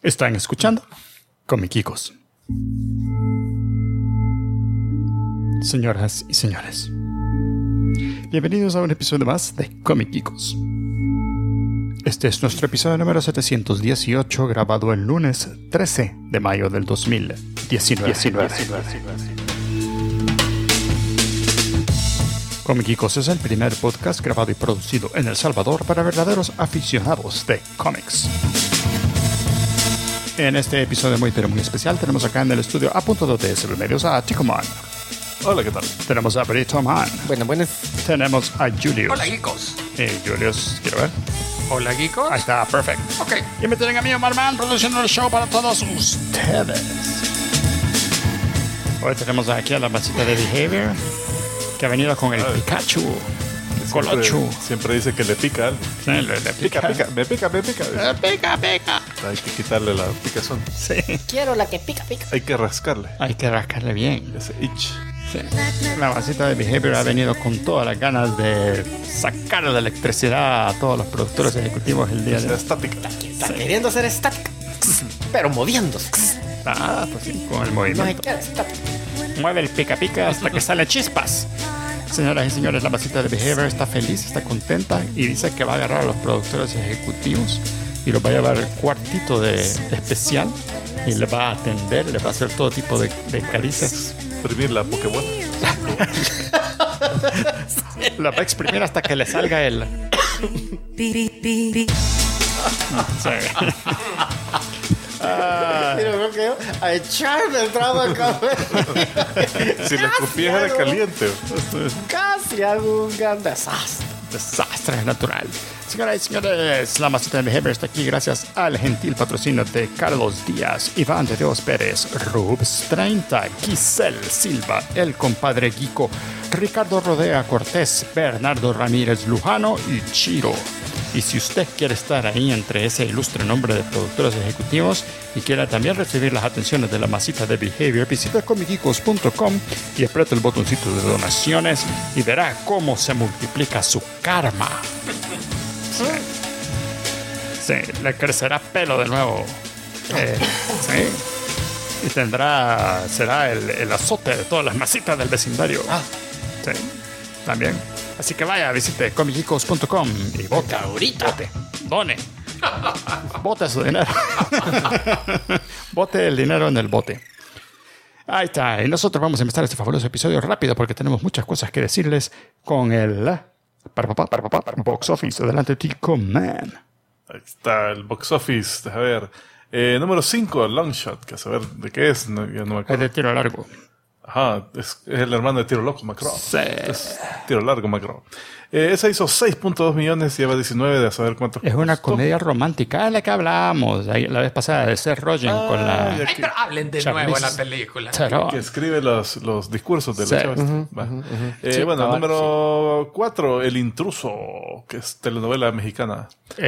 Están escuchando Comiquicos. Señoras y señores, bienvenidos a un episodio más de Comiquicos. Este es nuestro episodio número 718, grabado el lunes 13 de mayo del 2019. Comiquicos es el primer podcast grabado y producido en El Salvador para verdaderos aficionados de cómics. En este episodio muy especial tenemos acá en el estudio a punto de ser medios a Chico Man. Hola, ¿qué tal? Tenemos a Brito Man. Buenas. Tenemos a Julius. Hola, geekos. Julius, quiero ver. Hola, geekos. Ahí está, perfecto. Ok. Y me tienen a mí, Omar Man, produciendo el show para todos ustedes. Hoy tenemos aquí a la masita de Behavior, que ha venido con el Pikachu. Colocho. Siempre dice que le pica algo. Sí, le pica. Me pica. Pica. Hay que quitarle la picazón. Sí. Quiero la que pica. Hay que rascarle. Hay que rascarle bien. Ese itch. Sí. La masita de Behavior ha venido con todas las ganas de sacar la electricidad a todos los productores ejecutivos el día de hoy. Estática. Está queriendo ser estática, pero moviéndose. Ah, pues sí, con el No movimiento. hay que estática. Mueve el pica hasta que sale chispas. Señoras y señores, la masita de Behavior está feliz, está contenta y dice que va a agarrar a los productores ejecutivos y los va a llevar al cuartito de especial y les va a atender, les va a hacer todo tipo de caricias. Exprimir la Pokémon. La va a exprimir hasta que le salga el... Sí. Mira, creo que a echarme el trago acá. Si la escupías era caliente. Casi hago un gran desastre. Desastre natural. Señoras y señores, la masita de Behavior está aquí gracias al gentil patrocinio de Carlos Díaz, Iván de Dios Pérez, Rubs 30, Giselle Silva, el compadre Guico, Ricardo Rodea Cortés, Bernardo Ramírez Lujano y Chiro. Y si usted quiere estar ahí entre ese ilustre nombre de productores ejecutivos y quiere también recibir las atenciones de la masita de Behavior, visita comiquicos.com y aprieta el botoncito de donaciones y verá cómo se multiplica su karma. Sí, le crecerá pelo de nuevo. Sí. Y será el azote de todas las masitas del vecindario. Sí, también. Así que vaya, visite comiquicos.com y vote ahorita. Done. Bote su dinero. Bote el dinero en el bote. Ahí está. Y nosotros vamos a empezar este fabuloso episodio rápido porque tenemos muchas cosas que decirles con el box office. Adelante, Tico Man. Ahí está el box office. Deja ver. Número 5, Longshot. Que a saber de qué es. No, ya no me Es acuerdo. de tiro largo. Ajá, es el hermano de Tiro Loco, Macro. Sí. Es Tiro Largo, Macro. Esa hizo 6.2 millones, lleva 19 de a saber cuánto. Es una costó. comedia romántica de la que hablábamos la vez pasada de Seth Rogen con la... ya Ay, pero hablen de Charlize nuevo en la película. Theron. Que escribe los discursos de Sí. los chavos. Va. Sí, Bueno, cabal, número 4, El Intruso, que es telenovela mexicana.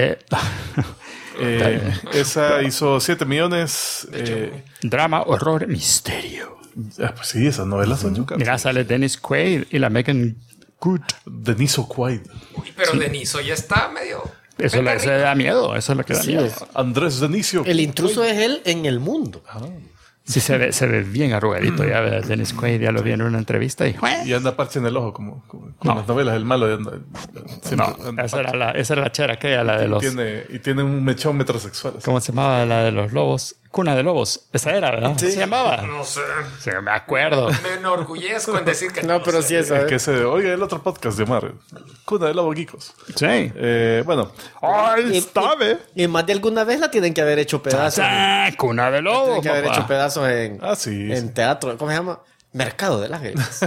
Esa hizo 7 millones. Drama, horror, misterio. Pues sí, esas novelas son chucas. Mira, sale Dennis Quaid y la Megan Good. Deniso Quaid. Uy, pero Deniso ya está medio... Eso le da miedo, eso es lo que da Sí, miedo. es. Andrés Denicio. El intruso es él en el mundo. Sí, se ve bien arrugadito. Ya Dennis Quaid ya lo vi en una entrevista y... Y anda parche en el ojo, como con No. las novelas. El malo anda, siempre No, anda esa parche. era la chera aquella, la de los... Y tiene un mechón metrosexual. así. ¿Cómo se llamaba? La de los lobos. Cuna de lobos. Esa era, ¿verdad? Sí. ¿Se llamaba? No sé. Sí, me acuerdo. Me enorgullezco en decir que No, pero sé. sí es. Que oye el otro podcast de Omar, Cuna de Lobos Geekos. Sí. Bueno, ¡Ay, sabe! Y más de alguna vez la tienen que haber hecho pedazos. Cuna de lobos, Tienen que haber papá. hecho pedazos en, sí. en teatro. ¿Cómo se llama? Mercado de las Águilas.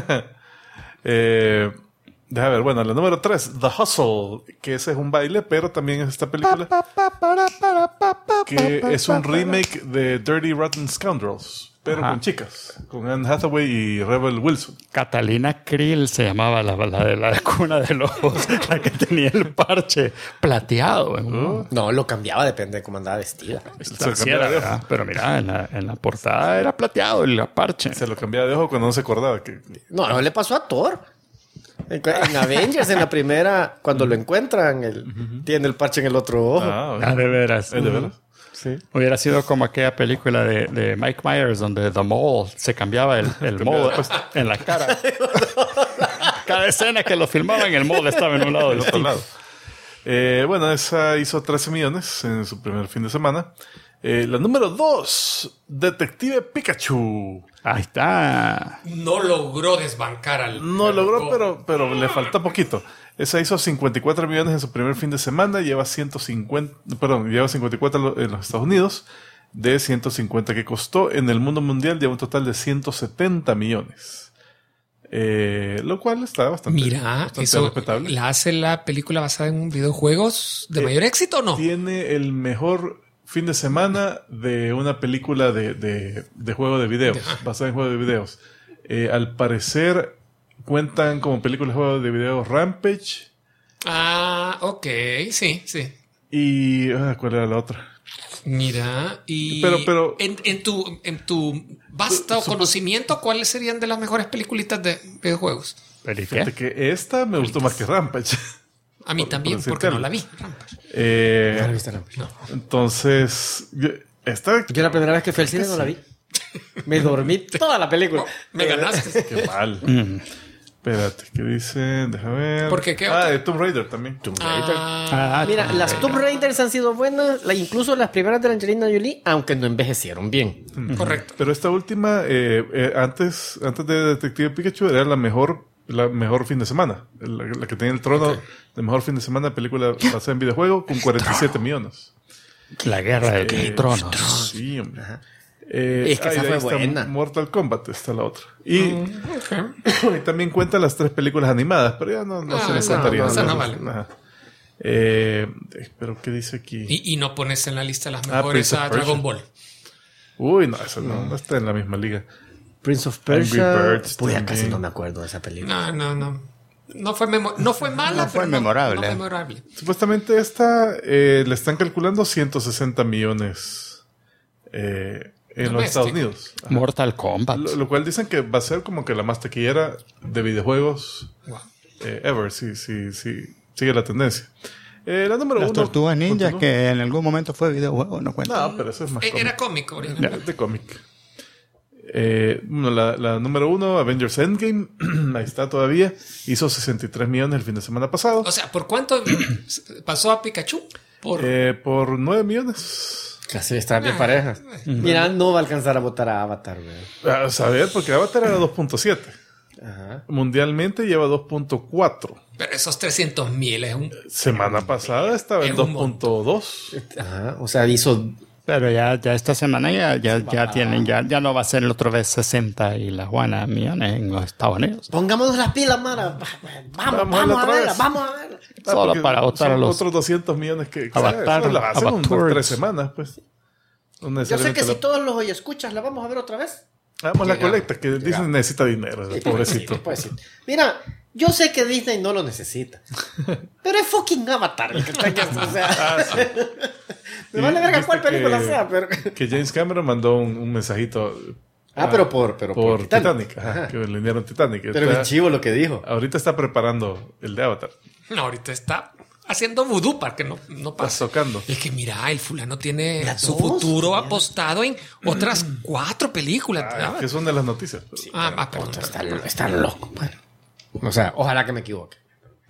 Deja ver, bueno, la número 3, The Hustle, que ese es un baile, pero también es esta película que es un remake de Dirty Rotten Scoundrels, pero Ajá. con chicas, con Anne Hathaway y Rebel Wilson. Catalina Krill se llamaba la de la cuna de lobos, la que tenía el parche plateado. No, lo cambiaba, depende de cómo andaba vestida. Se lo Sí era, cambiaba de ojo. ¿verdad? Pero mira, en la portada era plateado el parche. Se lo cambiaba de ojo cuando no se acordaba que... No, no le pasó a Thor. En Avengers, en la primera, cuando lo encuentran, tiene el parche en el otro ojo. Ah, Ah, de veras. ¿es de veras? Sí. Hubiera sido como aquella película de Mike Myers donde The Mole se cambiaba el mole en la cara. Cada escena que lo filmaban, el mole estaba en un lado del Del otro lado. Bueno, esa hizo 13 millones en su primer fin de semana. La número 2, Detective Pikachu. Ahí está. No logró desbancar al... No logró, pero le falta poquito. Esa hizo 54 millones en su primer fin de semana. Lleva 54 en los Estados Unidos. De 150 que costó. En el mundo mundial lleva un total de 170 millones. Lo cual está bastante eso respetable. ¿La hace la película basada en videojuegos de mayor éxito o no? Tiene el mejor fin de semana de una película de juego de videos, basada en juego de videos. Al parecer cuentan como película de juego de videos Rampage. Ah, ok, sí. Y ¿cuál era la otra? Mira, y pero en tu vasto conocimiento, ¿cuáles serían de las mejores peliculitas de videojuegos? ¿Pero y Fíjate qué? que esta me gustó más que Rampage. A mí también, por porque no decirte la vi. No la viste, no. Entonces, esta... Yo la primera vez que fui al cine no la vi. Me dormí toda la película. Me ganaste. Qué mal. Espérate, ¿qué dice? Déjame ver. ¿Por qué? ¿Qué otra? de Tomb Raider también. Mira, las Tomb Raiders han sido buenas, incluso las primeras de la Angelina Jolie, aunque no envejecieron bien. Correcto. Pero esta última, antes de Detective Pikachu, era la mejor fin de semana. La que tenía el trono de mejor fin de semana, película basada en videojuego, con 47 millones. La guerra de los tronos. Sí, hombre. Es que esa ahí fue está buena. Mortal Kombat, está la otra. Y también cuenta las 3 películas animadas, pero ya no se les esa contaría. no, esa no vale. Ajá. Pero ¿qué dice aquí? Y no pones en la lista las Ah, mejores Prince of a Persia. Dragon Ball. Uy, no, esa no está en la misma liga. Prince of Angry Persia. Birds Pues ya también. casi no me acuerdo de esa película. No. No fue mala, No fue pero memorable. No fue memorable. Supuestamente esta le están calculando 160 millones en los Doméstico. Estados Unidos. Ajá. Mortal Kombat. Lo cual dicen que va a ser como que la más taquillera de videojuegos Wow. ever, sí, sigue la tendencia. La número Las 1. Tortugas Ninja, continúa. que en algún momento fue videojuego, no cuenta. No, pero eso es más Era cómic. cómico original. De cómic. Bueno, la número 1, Avengers Endgame, ahí está todavía. Hizo 63 millones el fin de semana pasado. O sea, ¿por cuánto pasó a Pikachu? Por 9 millones. Casi están bien parejas. Mira, no va a alcanzar a votar a Avatar, güey. A saber, porque Avatar era 2.7. Ajá. Mundialmente lleva 2.4. Pero esos 300,000 es un... Semana pasada estaba en Es un 2.2. Ajá. O sea, hizo. Pero ya esta semana ya tienen, ya no va a ser el otro vez 60 y la Juana millones en los Estados Unidos. Pongámonos las pilas, Mara. Vamos a otra verla, vez. vamos a verla. Solo Porque para votar son a los otros 200 millones que Avatar, eso la hacen unas Avatars. 3 semanas, pues. No Yo sé necesariamente que si la- todos los hoy escuchas, la vamos a ver otra vez. Hagamos la Llegamos. colecta, que Disney necesita dinero, el pobrecito. Pues sí. Mira, yo sé que Disney no lo necesita. Pero es fucking Avatar. El que está aquí, o sea, me vale verga Viste cuál película que- sea, pero. Que James Cameron mandó un mensajito Pero por Titanic. Ajá, que le enviaron Titanic. Pero Está- bien chivo lo que dijo. ahorita está preparando el de Avatar. No, ahorita está haciendo vudú para que no Está pase. tocando. Es que mira, el fulano tiene Mira, su dos, futuro mira. apostado en otras 4 películas. Que son de las noticias. Perdón. Está loco, bueno. O sea, ojalá que me equivoque.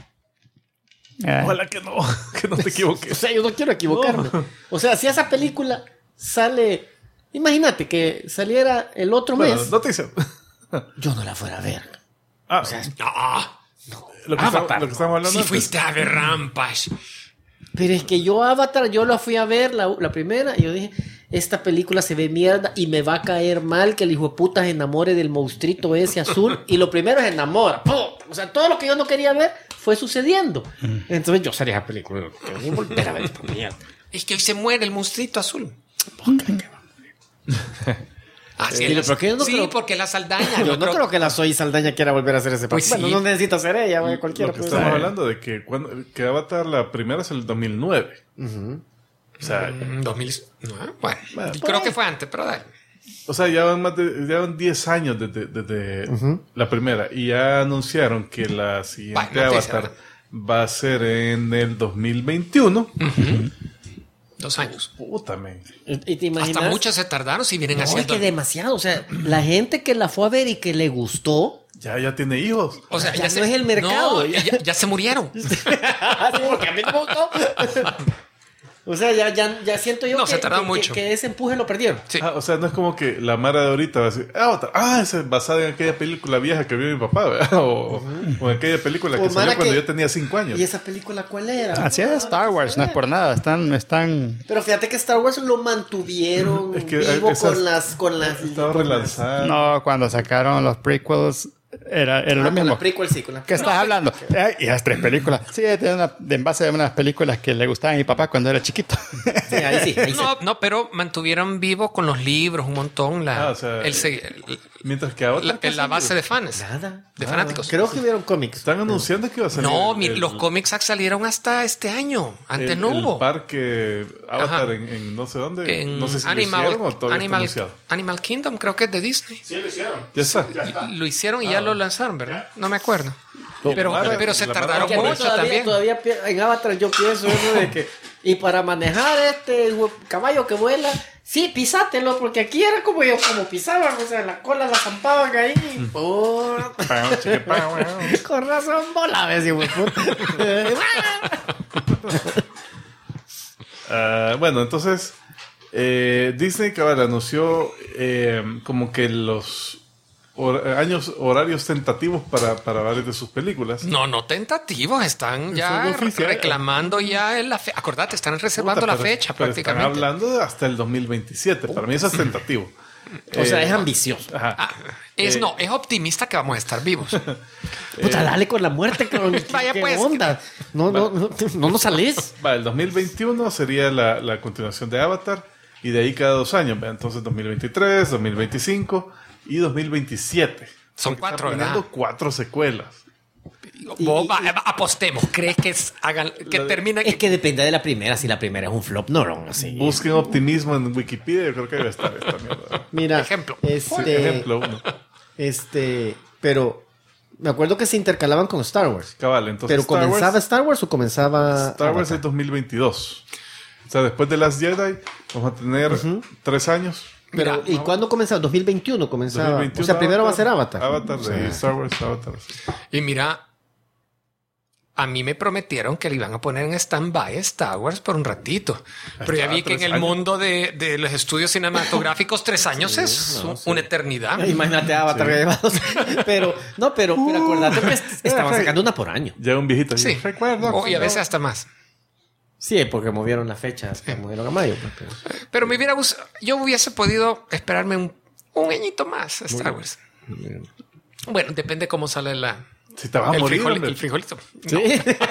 Ojalá que no te O equivoques. sea, yo no quiero equivocarme. O sea, si esa película sale. Imagínate que saliera el otro Bueno, mes, noticia. yo no la fuera a ver. Ah, O sea, lo que Avatar, estamos hablando Si antes. fuiste a ver Rampage. pero es que yo Avatar, yo la fui a ver, la primera, y yo dije, esta película se ve mierda y me va a caer mal que el hijo de puta se enamore del monstruito ese azul. Y lo primero es enamora. ¡Pum! O sea, todo lo que yo no quería ver fue sucediendo. Entonces yo salí a esa película. Tengo que volver a ver esta mierda. Es que hoy se muere el monstruito azul. ¿Pero qué? Yo no sí, creo- porque la Saldaña. Yo no creo que la Zoe Saldaña quiera volver a hacer ese papel. Pues Bueno, sí. no necesita ser ella, güey, cualquiera. Lo que puede estamos ser. hablando de que Avatar la primera es el 2009. O sea, 2009. Bueno, Bueno, creo que fue antes, pero dale. ya van 10 años desde la primera y ya anunciaron que la siguiente Bueno, noticia, Avatar va a ser en el 2021. 2 años. Puta, men. ¿Y te imaginas? Hasta muchos se tardaron si vienen No, es haciendo. que demasiado. O sea, la gente que la fue a ver y que le gustó. Ya tiene hijos. O sea, Ya no es el mercado. No, ya se murieron. Porque a mí no me gustó. O sea, ya siento yo No, se tardaron mucho. que ese empuje lo perdieron. Sí. O sea, no es como que la Mara de ahorita va a decir, esa es basada en aquella película vieja que vio mi papá, ¿verdad? O en aquella película que O Mara salió cuando que- yo tenía 5 años. ¿Y esa película cuál era? Así es Star Wars, no es por nada. Están Pero fíjate que Star Wars lo mantuvieron Es que vivo esas- con las Estaba relanzada. No, cuando sacaron los prequels era lo con mismo. la prequel, sí, con la ¿Qué estás hablando? Y las 3 películas. Sí, en base a unas películas que le gustaban a mi papá cuando era chiquito. Sí, ahí sí. No, pero mantuvieron vivo con los libros un montón o sea, mientras que ahora la base de fans. Nada. De fanáticos. Creo que vieron cómics. están anunciando que iba a salir. No, los cómics salieron hasta este año. Antes no hubo. El parque Avatar Ajá. en no sé dónde. En No sé si lo hicieron o todavía está anunciado. Animal Kingdom creo que es de Disney. Ya está. Lo hicieron y ya lo lanzaron, ¿verdad? No me acuerdo. Pero se la tardaron marca- mucho también. Todavía en Avatar yo pienso eso de que... Y para manejar este caballo que vuela, sí, pisátelo, porque aquí era como pisaban, o sea, la cola la zampaban ahí. Por... Con razón bola, ves, hijo de puta. Bueno, entonces Disney cabal anunció como que los años horarios tentativos para varias de sus películas. No tentativos, están ya Son oficiales. reclamando ya en la fecha. Acordate, están reservando Puta, la pero- fecha pero prácticamente. Están hablando de hasta el 2027. Para mí eso es tentativo. O sea, es ambicioso. Ajá. Es optimista que vamos a estar vivos. Puta, dale con la muerte, cabrón. Vaya, ¿Qué pues. onda? No nos salís. Va, el 2021 sería la continuación de Avatar y de ahí cada 2 años. ¿ve? Entonces 2023, 2025 y 2027. Son Porque 4, están planeando ¿verdad? 4 secuelas. Apostemos. ¿Crees que terminen? Es que depende de la primera. Si la primera es un flop, no, así. Busquen optimismo en Wikipedia. Yo creo que debe estar esta mierda. Mira, Ejemplo. Ejemplo 1. Pero me acuerdo que se intercalaban con Star Wars. Cabal, entonces Pero Star ¿comenzaba Wars, Star Wars o comenzaba Star Wars Avatar? es 2022. O sea, después de Last Jedi vamos a tener 3 años. Pero, Mira, ¿y cuándo comenzaba? 2021 comenzaba. 2021 o sea, primero va a ser Avatar. Avatar de Sí. Star Wars, Avatar. Y mira, a mí me prometieron que le iban a poner en stand-by Star Wars por un ratito. Pero ya vi que en 3 el años. mundo de los estudios cinematográficos 3 años es una eternidad. Imagínate Avatar. Pero acuérdate que estaban sacando una por año. Ya un viejito. Sí. Recuerdo. Y a veces hasta más. Sí, porque movieron la fecha. Movieron a mayo. Pero me hubiera gustado, yo hubiese podido esperarme un añito más a Star Wars. Bueno, depende cómo sale Si te vas a morir, hombre. el frijolito. Sí.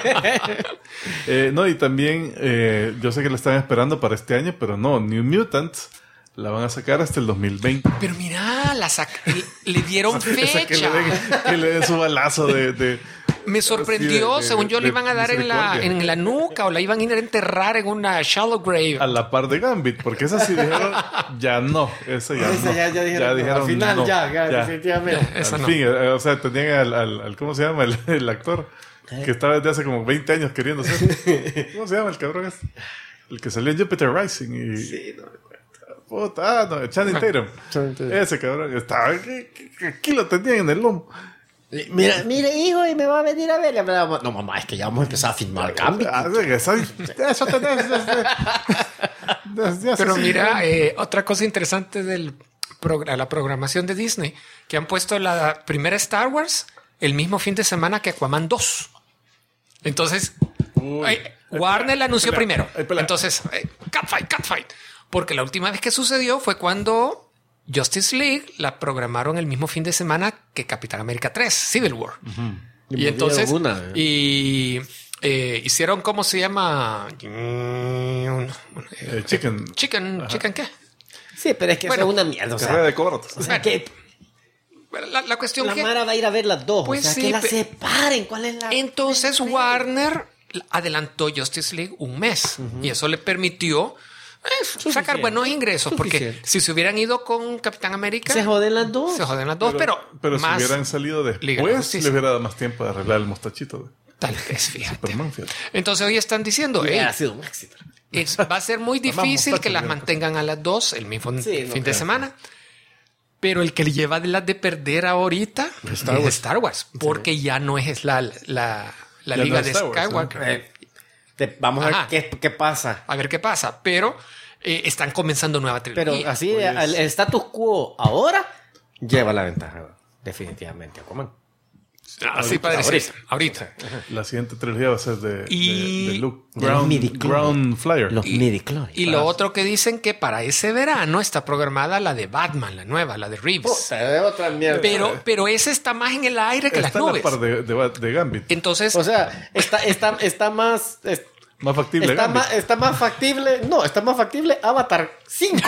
No, y también yo sé que la están esperando para este año, pero no, New Mutants la van a sacar hasta el 2020. Pero mira, le dieron Esa que fecha. que le den su balazo de Me sorprendió, de- según yo, le de iban a dar misericordia. en la nuca o la iban a ir a enterrar en una shallow grave. a la par de Gambit, porque esa sí dijeron, ya no, esa ya Esa no. ya dijeron, al final no, ya, definitivamente. Esa Al no. fin, o sea, tenían al ¿cómo se llama? El actor que estaba desde hace como 20 años queriendo ser. ¿Cómo se llama el cabrón? El que salió en Jupiter Rising y... Sí, no. Puta, no, Channing Tatum. Channing Tatum. Ese cabrón estaba... Aquí lo tenían en el lomo. Mire, hijo, y me va a venir a ver. Y hablaba, no, mamá, es que ya vamos a empezar a filmar Gambit. Eso tenés desde hace Pero 5 mira, años. otra cosa interesante de la programación de Disney, que han puesto la primera Star Wars el mismo fin de semana que Aquaman 2. Entonces, Warner la anunció primero. espera. Entonces, catfight. Porque la última vez que sucedió fue cuando Justice League la programaron el mismo fin de semana que Capitán América 3, Civil War. Y Y entonces, una, hicieron, ¿cómo se llama? Chicken. Chicken, ¿qué? Sí, pero es que Bueno, eso es una mierda. O Carrera sea, de cortos. o sea que La cuestión la que... Mara va a ir a ver las dos. Pues o sea, sí, que las separen. ¿Cuál es la...? Entonces Warner adelantó Justice League un mes y eso le permitió sacar buenos ingresos, porque Suficiente. si se hubieran ido con Capitán América Se joden las dos. se joden las dos, pero si más hubieran salido Liga de la después, Justicia. le hubiera dado más tiempo de arreglar el mostachito de tal vez, fíjate. Superman, fíjate. Entonces hoy están diciendo, Y hey, ha sido un éxito. va a ser muy difícil Vamos, que las Pacho, mantengan a las 2 el mismo Sí, no fin de creo. semana. Pero el que le lleva de las de perder ahorita es Star Wars. Porque ya no es la Ya liga no es de Star Wars, Skywalker. Vamos a Ajá. ver qué pasa. A ver qué pasa. Pero están comenzando nueva trilogía. Pero así, el status quo ahora lleva la ventaja, definitivamente, Aquaman. Así para decir. Ahorita. La siguiente trilogía va a ser de Luke. De los midichlorians. Ground Flyer. Los midichlorians. Y lo otro que dicen que para ese verano está programada la de Batman, la nueva, la de Reeves. Puta, de otra mierda. Pero ese está más en el aire que las Está en la nubes. par de Gambit. Entonces, O sea, está más... Más factible Gambit. Está más factible... No, está más factible Avatar 5.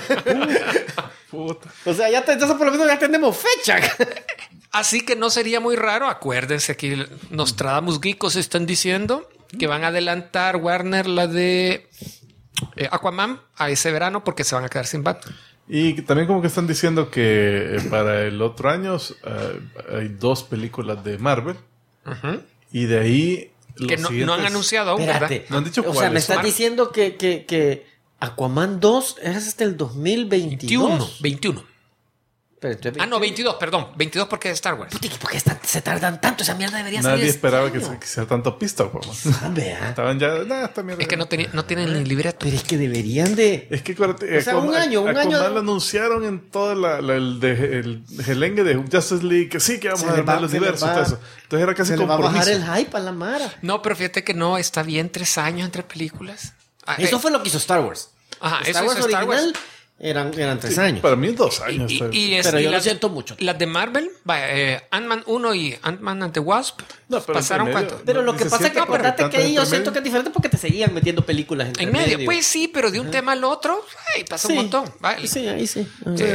Puta. O sea, entonces por lo menos ya tenemos fecha. así que no sería muy raro. Acuérdense aquí, Nostradamus Geekos están diciendo que van a adelantar Warner la de Aquaman a ese verano porque se van a quedar sin Batman. Y también como que están diciendo que para el otro año hay 2 películas de Marvel. Y de ahí... Que no han anunciado aún, ¿verdad? Espérate. No han dicho O sea, cuáles. me estás diciendo que Aquaman 2 es hasta el 2022. 21. Pero entonces, Ah, no, 22, perdón. 22 porque es Star Wars. Puta, ¿por qué se tardan tanto? Esa mierda debería Nadie salir esperaba este que año. sea tanto pista, weón. Vea. Estaban ya... esta mierda. Es que no tienen ni libreto. Pero es que deberían de... Es que acuérdate, O sea, un año Aquaman lo anunciaron en todo el gelengue de Justice League, que sí, que vamos Se a le armar va- los se le diversos, va- todo eso. Entonces era casi Se le va a bajar compromiso. el hype a la mara. No, pero fíjate que no, está bien 3 años entre películas. Eso fue lo que hizo Star Wars. Ajá, Star eso Wars hizo Star Wars. original eran 3 años. Para mí 2 años. Pero yo lo siento mucho. Las de Marvel, Ant-Man 1 y Ant-Man and the Wasp, No, pero pasaron entre medio- cuánto. Pero lo Ni que se pasa es que siente acordate porque que ahí yo tanto siento que entre es diferente porque te seguían metiendo películas entre En medio, pues sí, pero de un tema al otro, pasa un montón. Vale. Sí, ahí sí.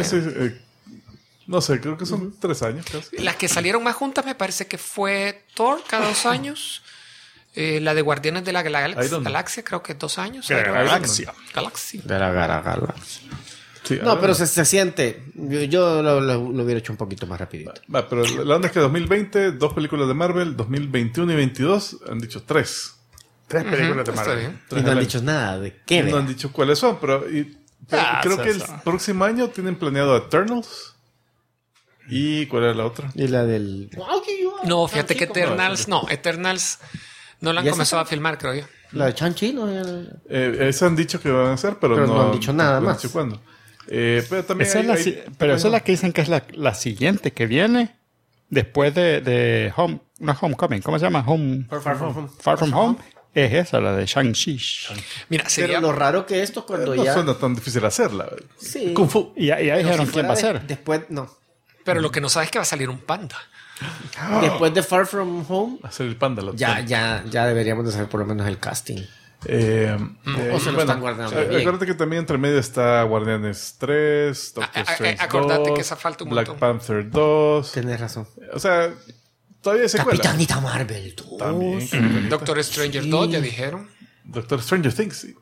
no sé, creo que son 3 años casi. Las que salieron más juntas me parece que fue Thor cada 2 años. La de Guardianes de la Galaxia, creo que 2 años. Galaxia. Galaxia. De la garagala. Sí, No, ahora pero se siente. Yo lo hubiera hecho un poquito más rapidito. Va, pero la onda es que 2020, 2 películas de Marvel, 2021 y 22 han dicho 3. 3 películas de Está Marvel. bien. Y no han dicho nada de qué. No han dicho cuáles son, pero creo que el eso. próximo año tienen planeado Eternals. ¿Y cuál era la otra? Y la del. No, fíjate que Eternals. Eternals no la han ¿Y esa comenzado a fue? filmar, creo yo. La de Chanchi, ¿no? Esa han dicho que van a hacer, pero no han dicho nada no han más. dicho cuándo. Pero también Esa es la pero esa es la que dicen que es la siguiente que viene después de Homecoming. ¿Cómo se llama? Far From Home. Es esa, la de Shang-Chi. Mira, Pero sería... lo raro que esto cuando no ya. suena tan difícil hacerla. Sí. Kung Fu. Y ya dijeron Si quién fuera va a ser. Después, no. Pero lo que no sabes es que va a salir un panda. Después de Far From Home, Hacer el panda. la ya opción. deberíamos de saber por lo menos el casting. O se lo están guardando bien. Acuérdate que también entre medio está Guardianes 3, Doctor Strange 2, acordate que esa falta un Black montón. Panther 2. Tienes razón. O sea, todavía hay secuela. Capitanita Marvel 2. También. Capitanita. Doctor Stranger 2, ya dijeron. Doctor Stranger Things, sí.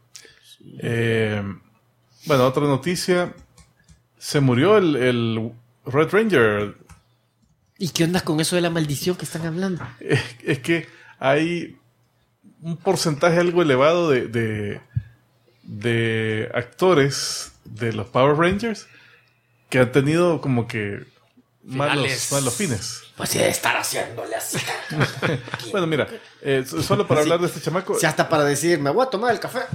Bueno, otra noticia. Se murió el Red Ranger. ¿Y qué onda con eso de la maldición que están hablando? Es que hay un porcentaje algo elevado de actores de los Power Rangers que han tenido como que malos fines. Pues sí, de estar haciéndole así. Bueno, mira, solo para hablar de este chamaco. Si hasta para decir, me voy a tomar el café.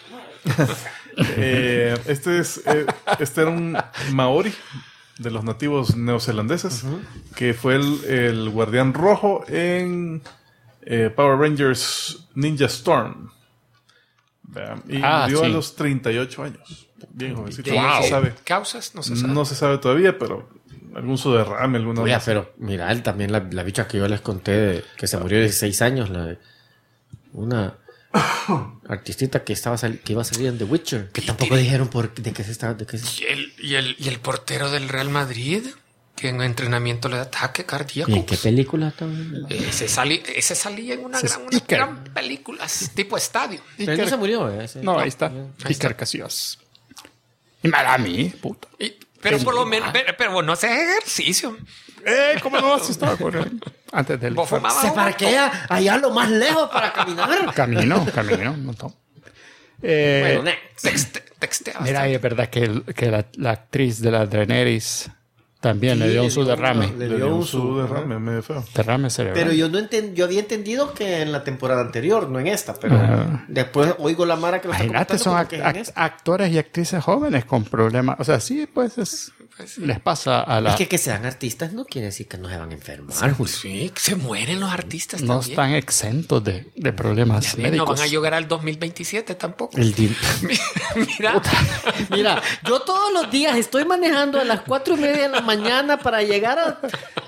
Este era un maori de los nativos neozelandeses que fue el guardián rojo en Power Rangers Ninja Storm. Vean, y murió a sí. los 38 años. Bien jovencito. De- No se sabe. ¿Causas? No se sabe. No se sabe todavía, pero algún su derrame, alguna Oye, cosa. pero mira, él también la bicha que yo les conté que se murió de 16 años, una artistita que iba a salir en The Witcher, que tampoco dijeron de qué se estaba, de qué se... ¿Y el portero del Real Madrid? Que en entrenamiento le da ataque cardíaco. ¿Y en qué película estaba? Ese salía en una Ese es gran Iker. película, así, tipo estadio. Pero él no se murió, ese. No, ahí está. Iker Casillas. Y mal a mí, puta. Pero por lo menos, pero vos no haces ejercicio. ¿Cómo no has estado con él? Antes del Vos fumabas Se un parquea allá lo más lejos para caminar. camino, un montón. Bueno, Textea Mira, bastante. es verdad que la actriz de la Daenerys también le dio un su derrame. Le dio un su derrame medio feo. Derrame cerebral. Pero yo había entendido que en la temporada anterior, no en esta, pero después oigo la mara que lo está Imagínate, comentando son como que es en esta. actores y actrices jóvenes con problemas. O sea, sí, pues les pasa a la... Es que sean artistas no quiere decir que no se van a enfermar. Sí, se mueren los artistas no también. están exentos de problemas Ya ven, no médicos. van a llegar al 2027 tampoco. Mira, Mira, yo todos los días estoy manejando a las 4:30 de la mañana para llegar a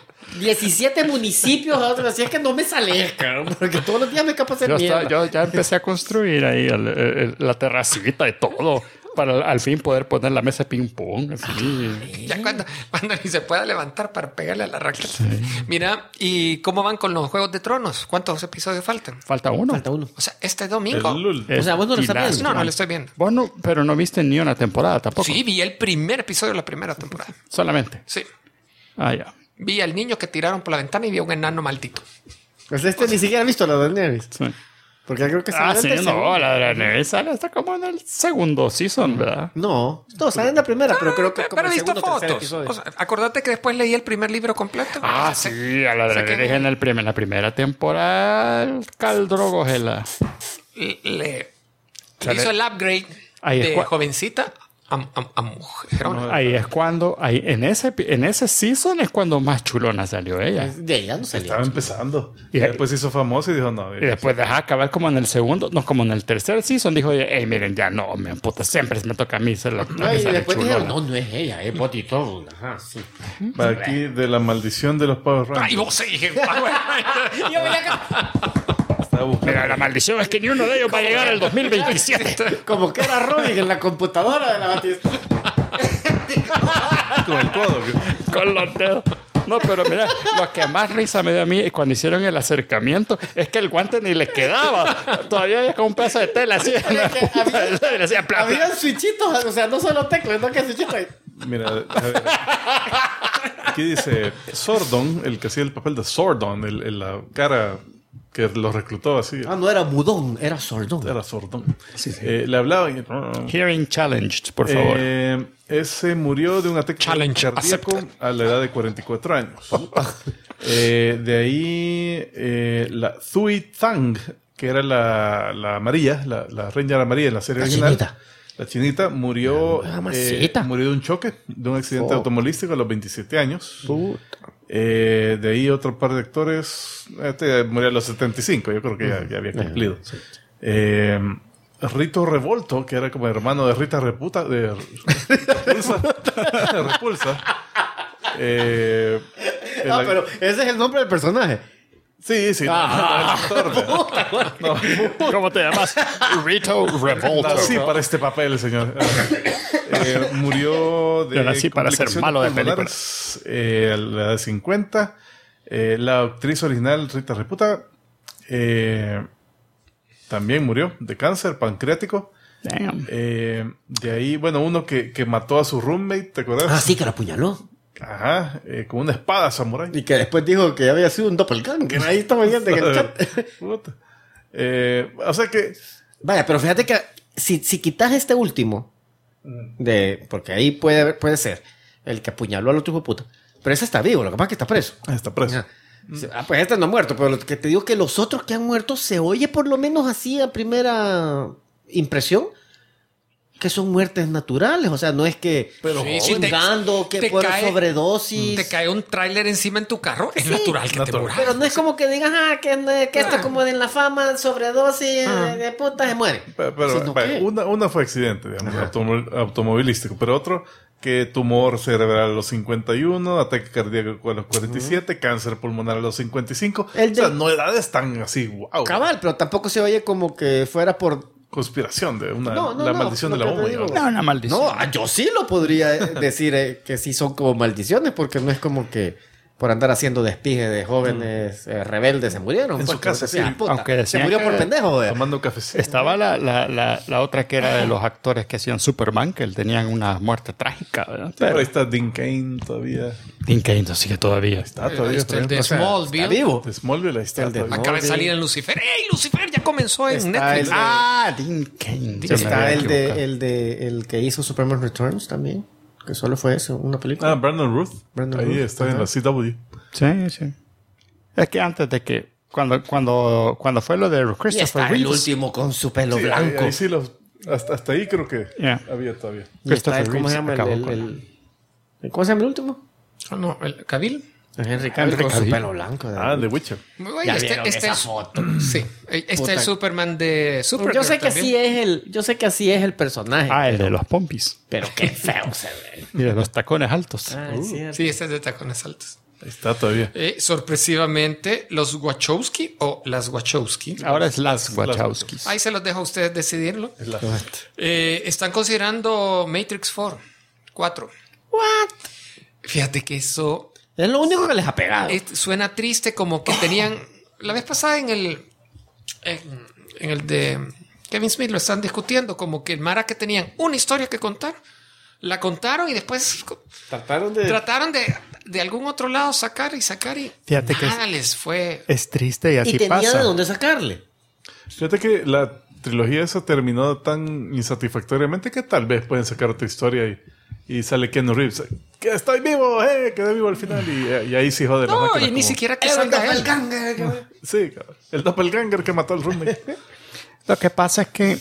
17 municipios. Así es que no me sale, cabrón, porque todos los días me escapo a hacer mierda. Yo ya empecé a construir ahí la terracita y todo para al fin poder poner la mesa de ping pong. Así. ya cuando ni se pueda levantar para pegarle a la raqueta. Mira, ¿y cómo van con los Juegos de Tronos? ¿Cuántos episodios faltan? Falta uno. Falta uno. O sea, este domingo. El Lul. O sea, vos no lo estás Tirazo. viendo. No le estoy viendo. Vos no, pero no viste ni una temporada tampoco. Sí, vi el primer episodio de la primera temporada. Solamente. Sí. Ah, ya. Vi al niño que tiraron por la ventana y vi a un enano maldito. Pues ni siquiera ha visto la de Daenerys. Sí. Porque creo que Ah, sale sí, en el no, segundo. la de la Daenerys sale hasta como en el segundo season, ¿verdad? No, sale en la primera, pero creo que como Pero he el visto segundo o tercer fotos. episodio. O sea, acordate que después leí el primer libro completo. Ah, sí, a la sé que- Daenerys en la primera temporada, el Caldrogo le Le Sale- hizo el upgrade Ahí es de cua- jovencita a mujerona. Ahí es cuando, en ese season es cuando más chulona salió ella. De ella no salió. Estaba empezando. Y- Y después se hizo famoso y dijo, no. Y después dejó acabar como en el segundo, no, como en el tercer season, dijo, hey, miren, ya no, me puta, siempre me toca a mí ser la No, y sale después chulona. dijeron, no es ella, es Potito. Ajá, sí. Va aquí de la maldición de los Power Ay, Rangers. vos sí. Yo veía que- Estaba buscando. Mira, la maldición es que ni uno de ellos va a llegar al 2027. Como que era Robin en la computadora de la Batista. Con el codo. Con los dedos. No, pero mira, lo que más risa me dio a mí cuando hicieron el acercamiento es que el guante ni le quedaba. Todavía había como un pedazo de tela así. En la que punta del dedo y le hacía pla, pla. Habían switchitos, o sea, no solo teclas, no que switchitos. Mira, a ver. Aquí dice Sordon, el que hacía el papel de Sordon, la cara que lo reclutó así. Ah, no era mudón, era sordón. Era Sordon. Le hablaba y... Hearing challenged, por favor. Ese murió de un ataque Challenge cardíaco a la edad de 44 años. De ahí la Thui Thang, que era la amarilla, la Ranger amarilla en la serie La original. chinita. La chinita murió, mamacita. murió de un choque, de un accidente automovilístico a los 27 años. De ahí otro par de actores. Este murió a los 75, yo creo que ya había cumplido. Rito Revolto, que era como hermano de Rita Repulsa. De Repulsa. Ah, pero ese es el nombre del personaje. Sí, sí. Ah. No, el actor, no. ¿Cómo te llamas? Rito Revolto. Nací para este papel, señor. Murió de Yo nací para ser complicaciones malo de pulmonares, a la edad de 50. La actriz original, Rita Repulsa, también murió de cáncer pancreático. Damn. De ahí, bueno, uno que mató a su roommate, ¿te acuerdas? Ah, sí, que la apuñaló. Ajá, con una espada samurái. Y que después dijo que había sido un doppelganger. Ahí estaba viendo en el chat. Puta. O sea que... Vaya, pero fíjate que si quitas este último, porque ahí puede ser el que apuñaló al otro hijo de puta. Pero ese está vivo, lo que pasa es que está preso. Está preso. Ajá. Ah, pues este no ha muerto, pero lo que te digo que los otros que han muerto se oye por lo menos así a primera impresión que son muertes naturales, o sea, no es que Pero jugando, que por sobredosis. Te cae un tráiler encima en tu carro, es Sí, natural que te natural. mueras. Pero no es como que digas, que esto es como en la fama, sobredosis, de puta, se muere. Pero Sino vaya, que- una fue accidente, digamos, automovilístico, pero otro que tumor cerebral a los 51, ataque cardíaco a los 47, cáncer pulmonar a los 55. El O sea, de- no edades tan así, wow. Cabal, pero tampoco se oye como que fuera por... Conspiración de la No, maldición de la lo que te bomba. digo. digamos. No, una maldición. No, yo sí lo podría decir que sí son como maldiciones, porque no es como que por andar haciendo despije de jóvenes rebeldes se murieron. En pues, su casa, que decía, sí. puta, Aunque se decían murió que- por pendejo. Tomando cafecito. Estaba la otra que era de los actores que hacían Superman, que tenían una muerte trágica, ¿verdad? Pero ahí Pero está Dean Cain todavía. Dean Cain sigue todavía. Está todavía. Está el de O sea, Smallville. está vivo. De Smallville, ahí está. El de todavía. Acaba de salir en Lucifer. ¡Ey, Lucifer! Ya comenzó en Está Netflix. el de- Ah, Dean Cain. Ya me Está había el equivocado. el que hizo Superman Returns también. Que solo fue eso, una película. Ah, Brandon Ruth. Brandon ahí Routh, está en ajá. la CW. Sí, sí. Es que antes de que... Cuando fue lo de y Christopher está el Reeves... último con su pelo Sí, blanco. ahí sí los. Hasta ahí creo que Yeah. había todavía. Y está Christopher el, ¿cómo se Reeves llama? acabó El, con- ¿cómo se llama el último? Oh, no, el Cavill. Henry Cavill Henry con su Cavill. pelo blanco. Ah, The Witcher. Oye, Ya vieron esa es- foto. Sí, este Puta. es el Superman de Superman. Yo sé que también. así es yo sé que así es el personaje. Ah, el de los pompis. Pero qué feo se ve. Y de los tacones altos. Ah, es cierto. Sí, este es de tacones altos. Ahí está todavía. Sorpresivamente, los Wachowski o las Wachowski. Ahora es las Wachowskis. Ahí se los dejo a ustedes decidirlo. Es la- Están considerando Matrix 4. Fíjate que eso Es lo único que les ha pegado. suena triste, como que tenían la vez pasada en el de Kevin Smith lo están discutiendo, como que el Mara que tenían una historia que contar, la contaron y después Trataron de... trataron de algún otro lado sacar y Fíjate que nada les fue. Es triste y así y tenía pasa. de dónde sacarle. Fíjate que la trilogía esa terminó tan insatisfactoriamente que tal vez pueden sacar otra historia y sale Keanu Reeves. ¡Que estoy vivo! Quedé vivo al final. Y ahí sí jode la No, máquina. y ni como- siquiera que Era el salga él. doppelganger. Sí, cabrón. El doppelganger que mató al roommate. Lo que pasa es que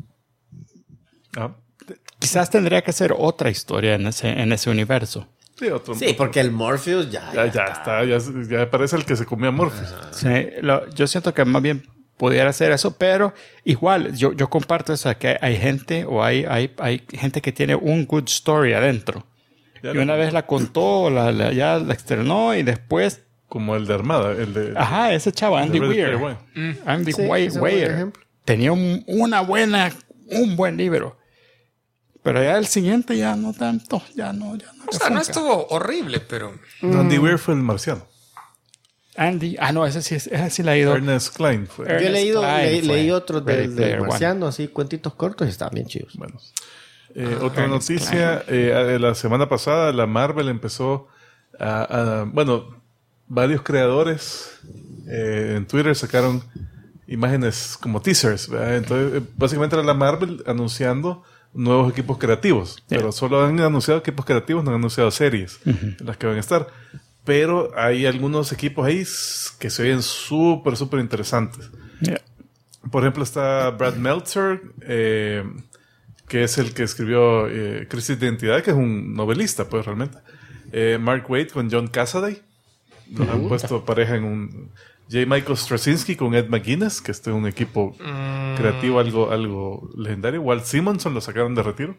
Ah, quizás tendría que ser otra historia en ese universo. sí, otro. Sí, porque el Morpheus ya Ya está. Ya parece el que se comió a Morpheus. Sí, yo siento que más bien pudiera hacer eso, pero igual yo comparto eso, que hay gente o hay gente que tiene un good story adentro. Ya Y lo- una vez la contó, ya la externó y después... Como el de Armada. El de. Ajá, ese chavo, Andy Ready Weir. Player One. Andy Sí, ese es un buen Weir. ejemplo. Tenía un buen libro. Pero ya el siguiente ya no tanto. Ya no. O sea, no estuvo horrible, pero No, Andy Weir fue el marciano. Andy, no, ese sí le ha ido. Ernest Klein fue. Yo he leído, Klein fue leí otros Ready del Player One. marciano, así, cuentitos cortos y estaban bien chidos. Bueno. Otra Ernest noticia, la semana pasada la Marvel empezó bueno, varios creadores en Twitter sacaron imágenes como teasers, ¿verdad? Entonces, básicamente era la Marvel anunciando nuevos equipos creativos, pero solo han anunciado equipos creativos, no han anunciado series en las que van a estar. Pero hay algunos equipos ahí que se oyen súper interesantes. Yeah. Por ejemplo, está Brad Meltzer, que es el que escribió Crisis de Identidad, que es un novelista, pues realmente. Mark Waid con John Cassaday. Los han puesto pareja en un... J. Michael Straczynski con Ed McGuinness, que este es un equipo creativo algo legendario. Walt Simonson lo sacaron de retiro.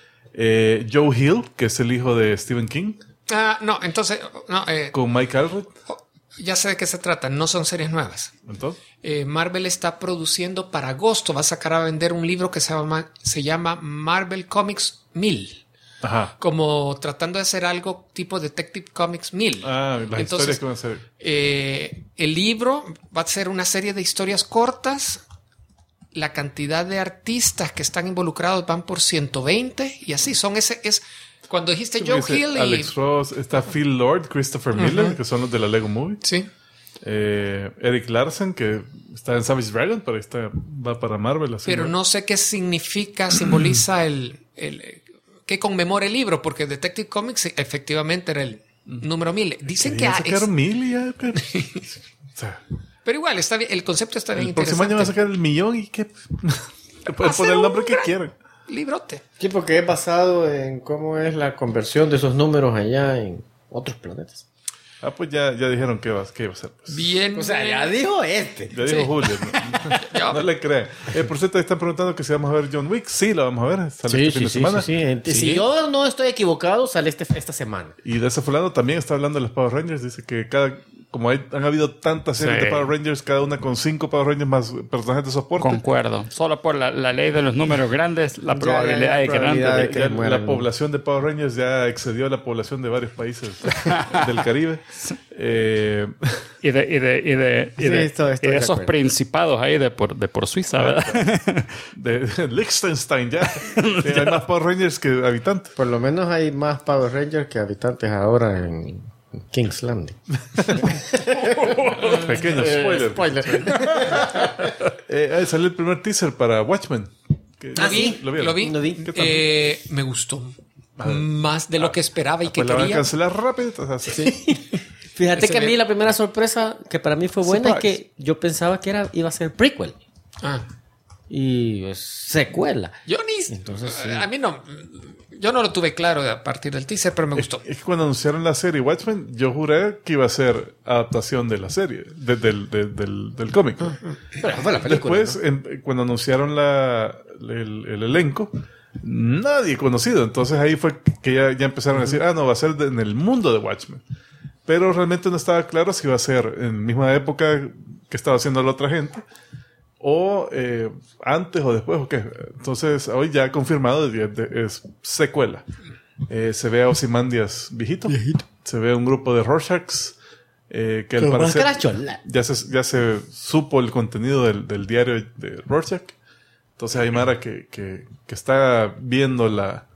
Joe Hill, que es el hijo de Stephen King, no, entonces no, con Mike Allred. ya sé de qué se trata, no son series nuevas. Entonces, Marvel está produciendo para agosto, va a sacar a vender un libro que se llama Marvel Comics 1000. ajá. Como tratando de hacer algo tipo Detective Comics 1000. Las historias que van a ser. El libro va a ser una serie de historias cortas. La cantidad de artistas que están involucrados van por 120 y así son cuando dijiste Joe Dice Hill y Alex Ross, está Phil Lord, Christopher Miller, que son los de la Lego Movie. sí. Eric Larsen, que está en Savage Dragon, pero va para Marvel. Así, Pero no sé qué significa, simboliza que conmemora el libro, porque Detective Comics efectivamente era el número 1000. Dicen que Querían sacar 1000 y ya. Pero, o sea, pero igual está bien, el concepto está bien el próximo interesante. año van a sacar el 1,000,000 y que pueden Hacer poner el nombre un que gran quieran. Librote. Sí, porque es basado en cómo es la conversión de esos números allá en otros planetas. Pues ya dijeron que iba a ser. Pues. Bien. O sea, ya dijo este. Ya dijo Sí. Julio. Ya. No le crean. Por cierto, están preguntando que si vamos a ver John Wick. Sí, lo vamos a ver. Sale este fin de semana. Si yo no estoy equivocado, sale esta semana. Y de ese fulano también está hablando de los Power Rangers. Dice que como han habido tantas series Sí. de Power Rangers, cada una con 5 Power Rangers más personajes de soporte. Concuerdo. Solo por la ley de los números grandes, la probabilidad de que probabilidad Dante- de que Ya mueran. la población de Power Rangers ya excedió la población de varios países del Caribe. y de estoy de esos acuerdo. principados ahí de por Suiza, ¿verdad? De Liechtenstein ya. Hay más Power Rangers que habitantes. Por lo menos hay más Power Rangers que habitantes ahora en King's Landing. Pequeño spoiler. Salió el primer teaser para Watchmen. Lo vieron? vi. Lo vi. ¿Qué tal? Me gustó. Más de lo que esperaba y que Pues la van a quería. cancelar rápido. O sea, Fíjate Ese que a mí ve- la primera sorpresa que para mí fue buena Surprise. es que yo pensaba que iba a ser prequel Ah. y es secuela. Yo ni. Entonces, sí. A mí no. Yo no lo tuve claro a partir del teaser, pero me gustó. Es que cuando anunciaron la serie Watchmen, yo juré que iba a ser adaptación de la serie, del cómic. Pero fue la película. Después, cuando anunciaron el elenco, nadie conocido. Entonces ahí fue que ya empezaron a decir, no, va a ser en el mundo de Watchmen. Pero realmente no estaba claro si iba a ser en la misma época que estaba haciendo la otra gente, o antes o después, o qué. Entonces hoy ya confirmado es secuela. Se ve a Ozymandias viejito. Se ve un grupo de Rorschachs que al Pero parecer máscara chola. ya se supo el contenido del diario de Rorschach. Entonces hay Mara que está viendo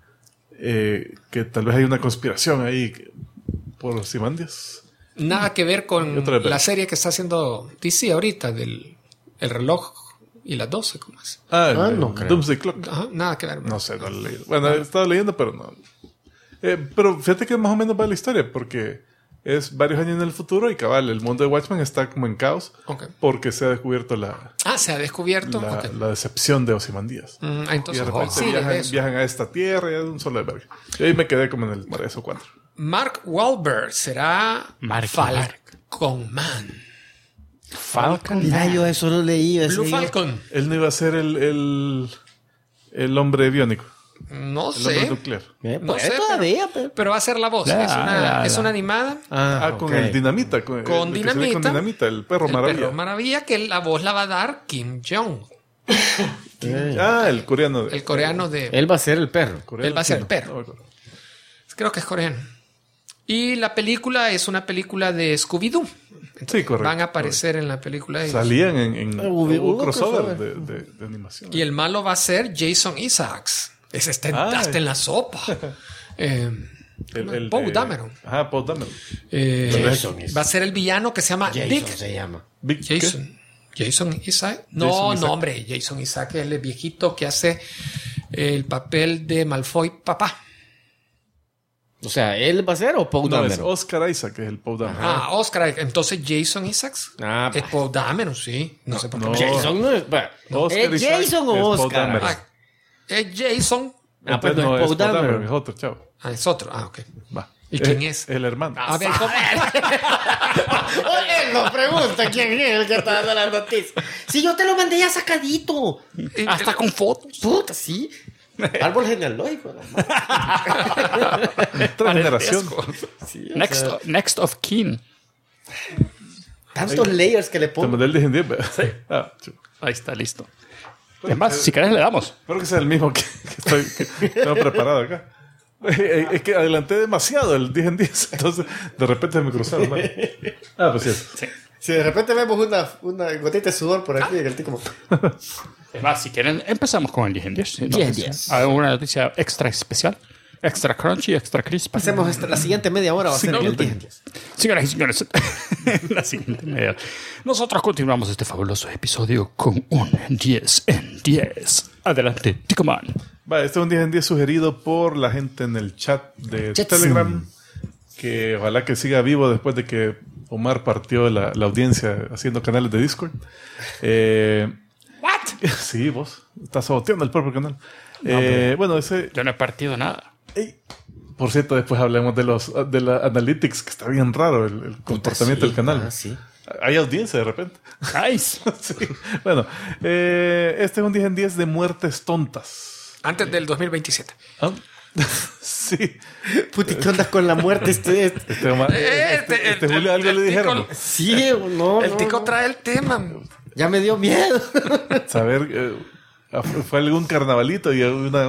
que tal vez hay una conspiración ahí por Ozymandias. Nada que ver Y con otra vez. la serie que está haciendo DC ahorita, del el reloj y las 12, ¿cómo es? no creo. Doomsday Clock. Ajá, nada que ver. No sé, no lo he leído. Bueno, he estado leyendo, pero no. Pero fíjate que más o menos va la historia, porque es varios años en el futuro y cabal, el mundo de Watchmen está como en caos Ok. porque se ha descubierto Se ha descubierto. Ok. la decepción de Ozymandias. Y Entonces, de repente sí, de eso. viajan a esta tierra y es un solo de verga. Y ahí me quedé como en el 3 o 4. Mark Wahlberg será Mark. Falcon Man. Falcon. Mira, yo eso lo leí. ese Blue día. Falcon. Él no iba a ser el hombre biónico, No el hombre sé. nuclear. No Pues sé, todavía, pero va a ser la voz. Es una animada Con ok. el dinamita. Con Con el que se ve dinamita. con dinamita, el perro el maravilla. perro maravilla, que la voz la va a dar Kim Jong, El coreano. el coreano de... Él va a ser el perro. coreano él va a ser el chino. perro. No me acuerdo. Creo que es coreano. Y la película es una película de Scooby-Doo. Sí, correcto. Van a aparecer en la película ellos. Salían en Hubo un crossover crossover. de animación. Y el malo va a ser Jason Isaacs. Ese está Ay. hasta en la sopa. Poe Dameron. Ajá, Poe Dameron. Jason Va a ser el villano que se llama Jason Dick. se llama. Big, ¿qué? Jason Isaac. No, Jason Isaac. no, hombre. Jason Isaac es el viejito que hace el papel de Malfoy papá. O sea, ¿él va a ser o Poe No, es Dameron? Oscar Isaac, que es el Poe Dameron. Oscar. Entonces Jason Isaacs Ah, es Poe Dameron, sí. No sé por qué. no. Jason no es. Bueno, Oscar ¿es Isaac Jason es o Poe Oscar? Dameron. Es Jason. Ah, pues Entonces no es Poe Dameron. es otro, chavo. Es otro. Ok. Va. ¿Y quién es? El hermano. A ver, ¿cómo? Él nos pregunta quién es el que está dando las noticias. Si yo te lo mandé ya sacadito. Hasta con fotos. Puta, sí. Árbol genealógico. ¿no? Otra generación. Sí, o Next, sea, next of kin. tantos layers que le Te pongo. mandé el 10 en 10. Sí. Ahí está, listo. Es más, si querés le damos. Espero que sea el mismo que tengo preparado acá. Es que adelanté demasiado el 10 en 10. Entonces, de repente me cruzaron. ¿no? Pues sí. Si de repente vemos una gotita de sudor por aquí, el tipo como. Es más, si quieren, empezamos con el 10 en 10. 10 en 10. ¿Hay una noticia extra especial? Extra crunchy, extra crispy. Pasemos la siguiente media hora va a ser Sí, el no, 10. Señoras y señores, la siguiente media. Nosotros continuamos este fabuloso episodio con un 10 en 10. Adelante, Ticoman. Este es un 10 en 10 sugerido por la gente en el chat de Chatson. Telegram. Que ojalá que siga vivo después de que Omar partió la audiencia haciendo canales de Discord. ¿What? Sí, vos. Estás saboteando el propio canal. Bueno, ese... Yo no he partido nada. Ey, por cierto, después hablemos de la Analytics, que está bien raro el comportamiento del canal. Sí. Hay audiencia de repente. Nice. Sí. Bueno, este es un 10 en 10 de muertes tontas. Antes del 2027. ¿Ah? Sí. Puti, ¿qué onda con la muerte? Este Julio algo le dijeron. Sí, no. El tico trae el tema. Ya me dio miedo. Saber, fue algún carnavalito y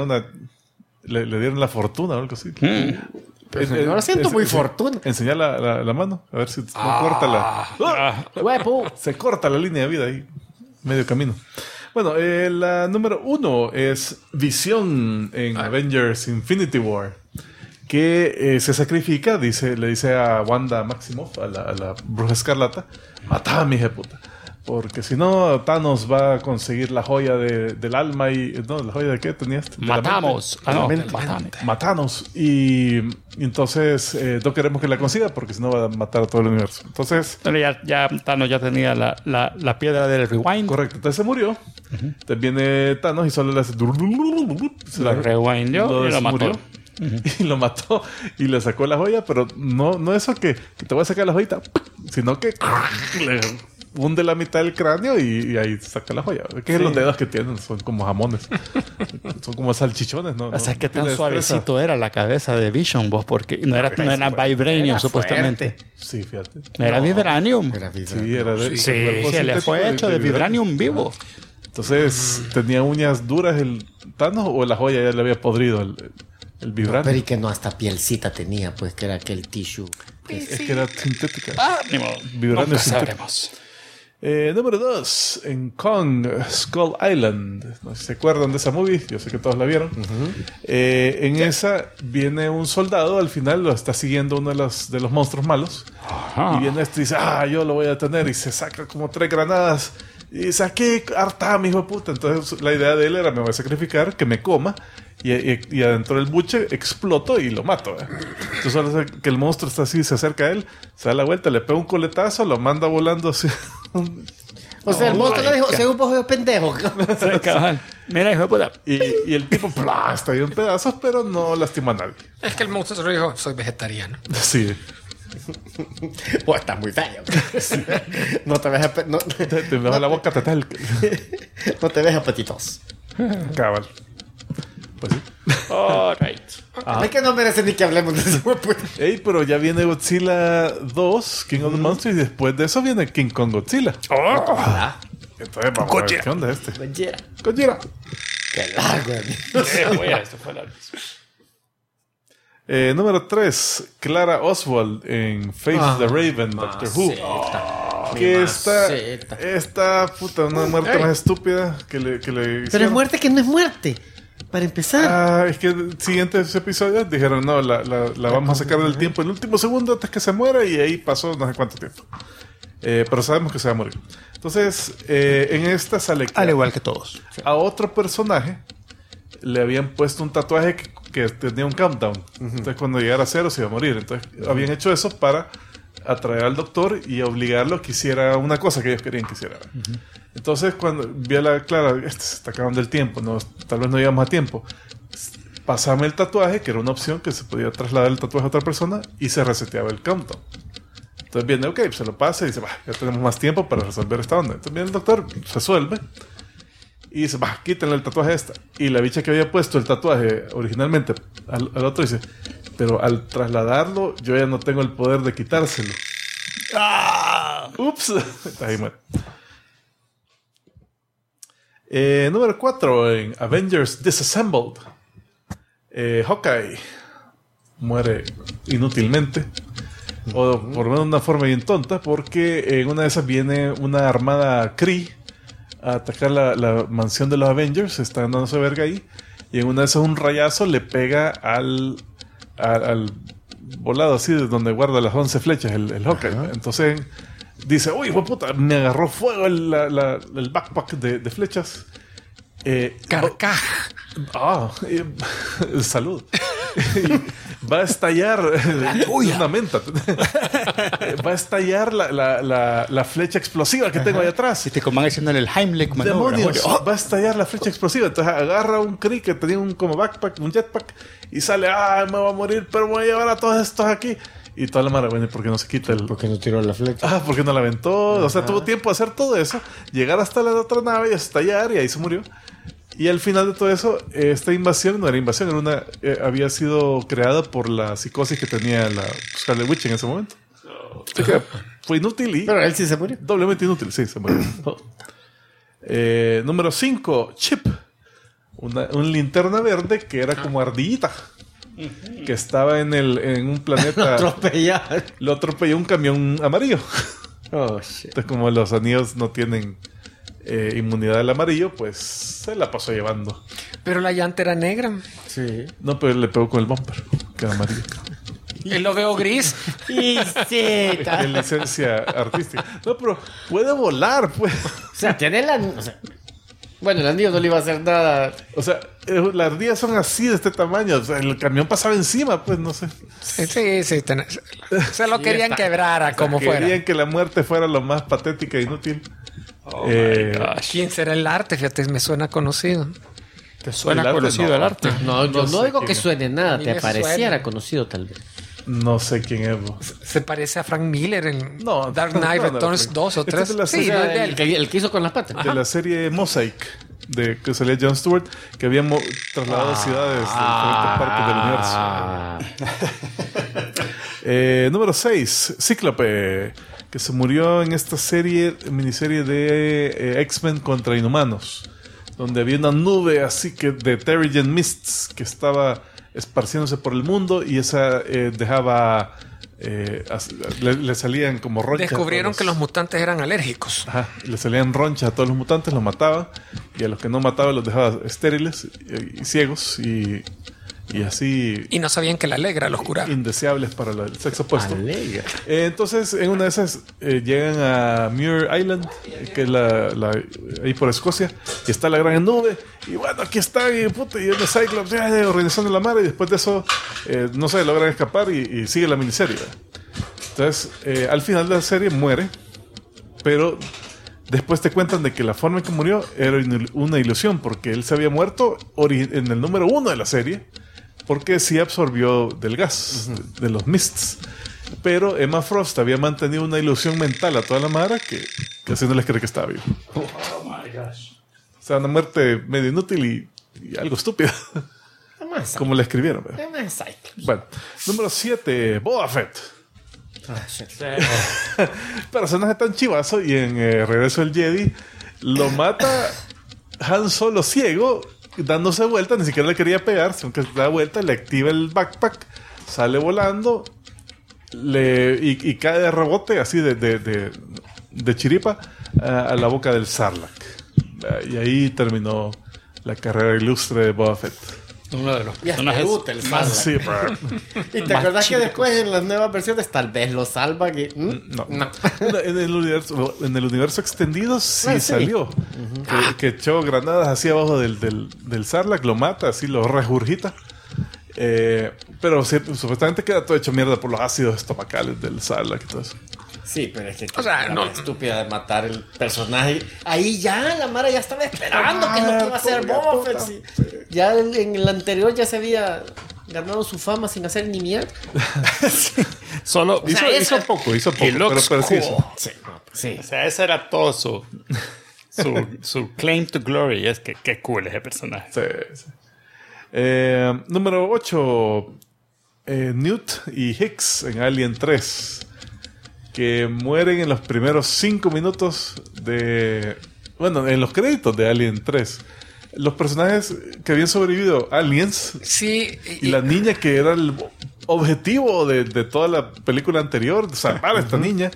le dieron la fortuna o algo así. Ahora siento muy fortuna. Enseñar la mano, a ver si no corta Huevo. se corta la línea de vida ahí, medio camino. Bueno, la número 1 es Visión en Avengers Infinity War, que se sacrifica, le dice a Wanda Maximoff, a la Bruja Escarlata, matá a mi hija puta. Porque si no, Thanos va a conseguir la joya del alma y... No, ¿la joya de qué tenías? Matamos. Matanos. Y entonces no queremos que la consiga porque si no va a matar a todo el universo. Entonces... Pero ya Thanos ya tenía la piedra del rewind. Correcto. Entonces se murió. Entonces viene Thanos y solo le hace... La rewindió y lo mató. Y lo mató y le sacó la joya, pero no eso que te voy a sacar la joyita, sino que le hunde la mitad del cráneo y ahí saca la joya. Que los dedos que tienen son como jamones, son como salchichones, ¿no? O sea, qué tan tiene suavecito era la cabeza de Vision, vos, porque no era Vibranium, supuestamente. Sí, fíjate. No era Vibranium. Sí, era de... Sí, le fue hecho de Vibranium vivo. Entonces, ¿tenía uñas duras el Thanos o la joya ya le había podrido el Vibranium? Pero y que no, hasta pielcita tenía, pues, que era aquel tissue. Es que era sintética. Ni modo. Vibranium Nunca sintético. sabremos. Número 2, en Kong Skull Island. No sé si se acuerdan de esa movie, yo sé que todos la vieron. En esa viene un soldado, al final lo está siguiendo uno de los monstruos malos. Y viene y dice, yo lo voy a detener. Y se saca como 3 granadas. Y dice, aquí, harta, mi hijo de puta. Entonces la idea de él era, me voy a sacrificar, que me coma. Y adentro del buche exploto y lo mato. Entonces solo que el monstruo está así, se acerca a él, se da la vuelta, le pega un coletazo, lo manda volando así. O sea, el monstruo le dijo, soy un poco de pendejo. Mira, hijo de puta. Y el tipo está ahí en pedazos, pero no lastima a nadie. Es que el monstruo se lo dijo, soy vegetariano. Sí. Está muy feo. No te ves Te dejo la boca tatal. no te ves apetitos. Cabal. Pues sí. All right. Es que no merece ni que hablemos de eso. Pues. Ey, pero ya viene Godzilla 2, King of the Monsters, y después de eso viene King Kong Godzilla. Entonces vamos a ver qué onda este. Gojira. Qué largo. Esto fue largo. Número 3, Clara Oswald en Face the Raven, Doctor Who. Que esta puta, una muerte más estúpida que le hicieron. Pero es muerte que no es muerte. Para empezar. Es que siguientes episodios dijeron, no, la vamos a sacar del tiempo el último segundo antes que se muera, y ahí pasó no sé cuánto tiempo. Pero sabemos que se va a morir. Entonces, en esta sale al igual que todos. A otro personaje le habían puesto un tatuaje que tenía un countdown. Entonces, cuando llegara a 0 se iba a morir. Entonces, habían hecho eso para atraer al doctor y obligarlo a que hiciera una cosa que ellos querían que hiciera. Entonces, cuando vi a la Clara, se está acabando el tiempo, tal vez no llegamos a tiempo. Pasame el tatuaje, que era una opción que se podía trasladar el tatuaje a otra persona, y se reseteaba el countdown. Entonces viene, se lo pasa y dice, ya tenemos más tiempo para resolver esta onda. Entonces viene el doctor, resuelve, y dice, quítenle el tatuaje a esta. Y la bicha que había puesto el tatuaje originalmente al otro dice, pero al trasladarlo, yo ya no tengo el poder de quitárselo. Ups. Ahí muere. Número 4 en Avengers Disassembled. Hawkeye muere inútilmente, o por lo menos de una forma bien tonta, porque en una de esas viene una armada Kree a atacar la mansión de los Avengers. Están dándose verga ahí, y en una de esas un rayazo le pega al volado así de donde guarda las 11 flechas el Hawkeye. Entonces dice, uy, puta, me agarró fuego el backpack de flechas. Carcaj. Salud. Va a estallar una menta. Va a estallar la flecha explosiva que tengo ahí atrás. Y te coman haciéndole el Heimlich manobra. ¡Demonios! Va a estallar la flecha explosiva. Entonces agarra un Kree que tenía un como backpack, un jetpack, y sale, me voy a morir, pero voy a llevar a todos estos aquí. Y toda la mara, bueno, ¿por qué no se quita el...? ¿Por qué no tiró la flecha? ¿Por qué no la aventó? O sea, tuvo tiempo de hacer todo eso, llegar hasta la otra nave y estallar, y ahí se murió. Y al final de todo eso, esta invasión no era invasión, había sido creada por la psicosis que tenía la Scarlet Witch en ese momento. Así que fue inútil y... Pero él sí se murió. Doblemente inútil, sí, se murió. Número 5, Chip. Un linterna verde que era como ardillita. Que estaba en un planeta... Lo atropelló un camión amarillo. Oh, shit. Entonces, como los anillos no tienen inmunidad al amarillo, pues se la pasó llevando. Pero la llanta era negra. Sí. No, pero le pegó con el bumper, que era amarillo. Él lo veo gris. Y sí. De licencia artística. No, pero puede volar, pues. O sea, tiene la... O sea, bueno, el anillo no le iba a hacer nada. O sea, las ardillas son así, de este tamaño. O sea, el camión pasaba encima, pues, no sé. Sí. Se lo querían quebrar a como fuera. Querían que la muerte fuera lo más patética e inútil. Oh my gosh. ¿Quién será el arte? Fíjate, me suena conocido. ¿Te suena El arte, conocido no. el arte? No, yo no sé digo quién que es. suene nada. Ni Te me pareciera suena. conocido, tal vez. No sé quién es, vos. Se parece a Frank Miller en No, Dark Knight no, Returns no. 2 o Este 3. es de la Sí, serie no es El, de él. el que hizo con las patas. De la serie Mosaic, que salía Jon Stewart, que había trasladado ciudades de diferentes partes del universo. Número 6, Cíclope, que se murió en esta miniserie de X-Men contra Inhumanos, donde había una nube así que de Terrigen Mists que estaba esparciéndose por el mundo y esa dejaba... le salían como ronchas. Descubrieron a que los mutantes eran alérgicos. Ajá, le salían ronchas a todos los mutantes, los mataba y a los que no mataba los dejaba estériles y ciegos y así Y no sabían que la alegra los curaba. indeseables para el sexo opuesto. Alega. Entonces, en una de esas llegan a Muir Island, que es ahí por Escocia, y está la gran nube. Y bueno, aquí está, y el Cyclops organizando la mar. Y después de eso, no sé, logran escapar y sigue la miniserie. Entonces, al final de la serie muere, pero después te cuentan de que la forma en que murió era una ilusión, porque él se había muerto en el número 1 de la serie. Porque sí absorbió del gas, de los mists. Pero Emma Frost había mantenido una ilusión mental a toda la mara que así no les cree que estaba vivo. Oh my gosh. O sea, una muerte medio inútil y algo estúpida. Como la escribieron. ¿Verdad? Bueno, número 7, Boba Fett. Personaje tan chivazo y en Regreso del Jedi lo mata Han Solo ciego, dándose vuelta, ni siquiera le quería pegar, sino que se da vuelta, le activa el backpack, sale volando y cae de rebote así de chiripa a la boca del Sarlacc. Y ahí terminó la carrera ilustre de Boba Fett. Uno de los Y hasta personajes debuta el más... Sarlacc. Sí, pero... ¿Y te acuerdas que después en las nuevas versiones tal vez lo salva? Que, No. En el universo extendido sí, Sí. salió. Que echó granadas así abajo del Sarlacc, lo mata, así lo regurgita. Pero supuestamente queda todo hecho mierda por los ácidos estomacales del Sarlacc y todo eso. Sí, pero es que O sea, no- estúpida de matar el personaje. Ahí ya, la Mara ya estaba esperando que es lo que iba a hacer Boba Fett. Sí. Ya en el anterior ya se había ganado su fama sin hacer ni mierda. Solo Hizo poco, He pero looks sí cool. hizo. Sí, sí. O sea, ese era todo su claim to glory. Es que qué cool ese personaje. Sí. Número 8, Newt y Hicks en Alien 3, que mueren en los primeros 5 minutos en los créditos de Alien 3. Los personajes que habían sobrevivido, aliens, Sí, y la niña que era el objetivo de toda la película anterior, salvar a esta niña,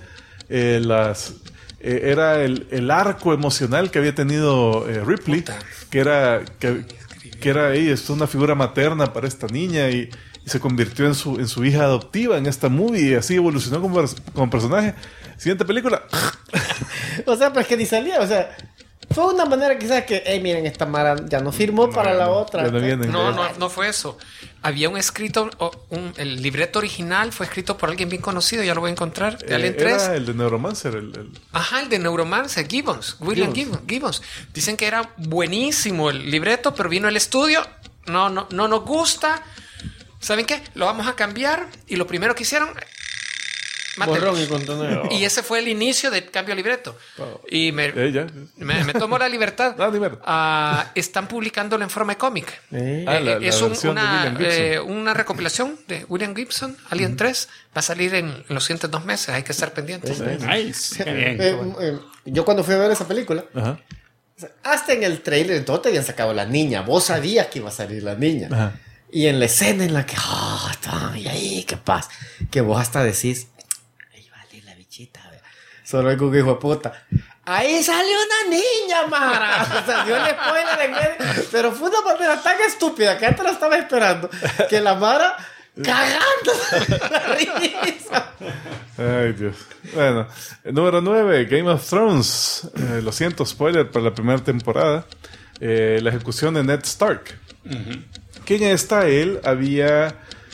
era el arco emocional que había tenido Ripley, que era ella, es una figura materna para esta niña y se convirtió en su hija adoptiva en esta movie y así evolucionó como personaje. Siguiente película. O sea, pero es que ni salía, o sea, fue una manera quizás que, miren, esta Mara ya no firmó para la otra. Ya no vienen. no fue eso. Había un escrito, el libreto original fue escrito por alguien bien conocido, ya lo voy a encontrar, de Alien 3. Era el de Neuromancer. Ajá, el de Neuromancer, William Gibbons. Dicen que era buenísimo el libreto, pero vino el estudio, no nos gusta. ¿Saben qué? Lo vamos a cambiar. Y lo primero que hicieron, Borrón y cuenta nueva. Y ese fue el inicio de Cambio Libreto. Y Ya. me tomo la libertad. Dime. Están publicándolo en forma de cómic. La Es versión de William Gibson. una recopilación de William Gibson, Alien 3. Va a salir en los siguientes 2 meses. Hay que estar pendientes. Nice. Qué bien. Yo cuando fui a ver esa película, Ajá. hasta en el trailer, en todo te habían sacado la niña. Vos sabías que iba a salir la niña. Ajá. Y en la escena en la que, y ahí, qué paz. Que vos hasta decís, ahí vale la bichita. Vea. Solo hay un hijo de puta. Ahí salió una niña, Mara. O sea, dio el spoiler en medio. Pero fue una manera tan estúpida que antes la estaba esperando. Que la Mara cagando la risa. Ay, Dios. Bueno, número 9, Game of Thrones. Lo siento, spoiler para la primera temporada. La ejecución de Ned Stark. Que en esta él había...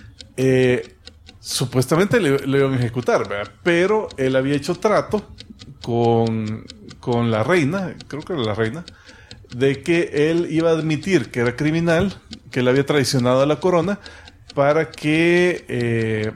supuestamente lo iban a ejecutar, ¿verdad? Pero él había hecho trato con la reina, creo que era la reina, de que él iba a admitir que era criminal, que él había traicionado a la corona para que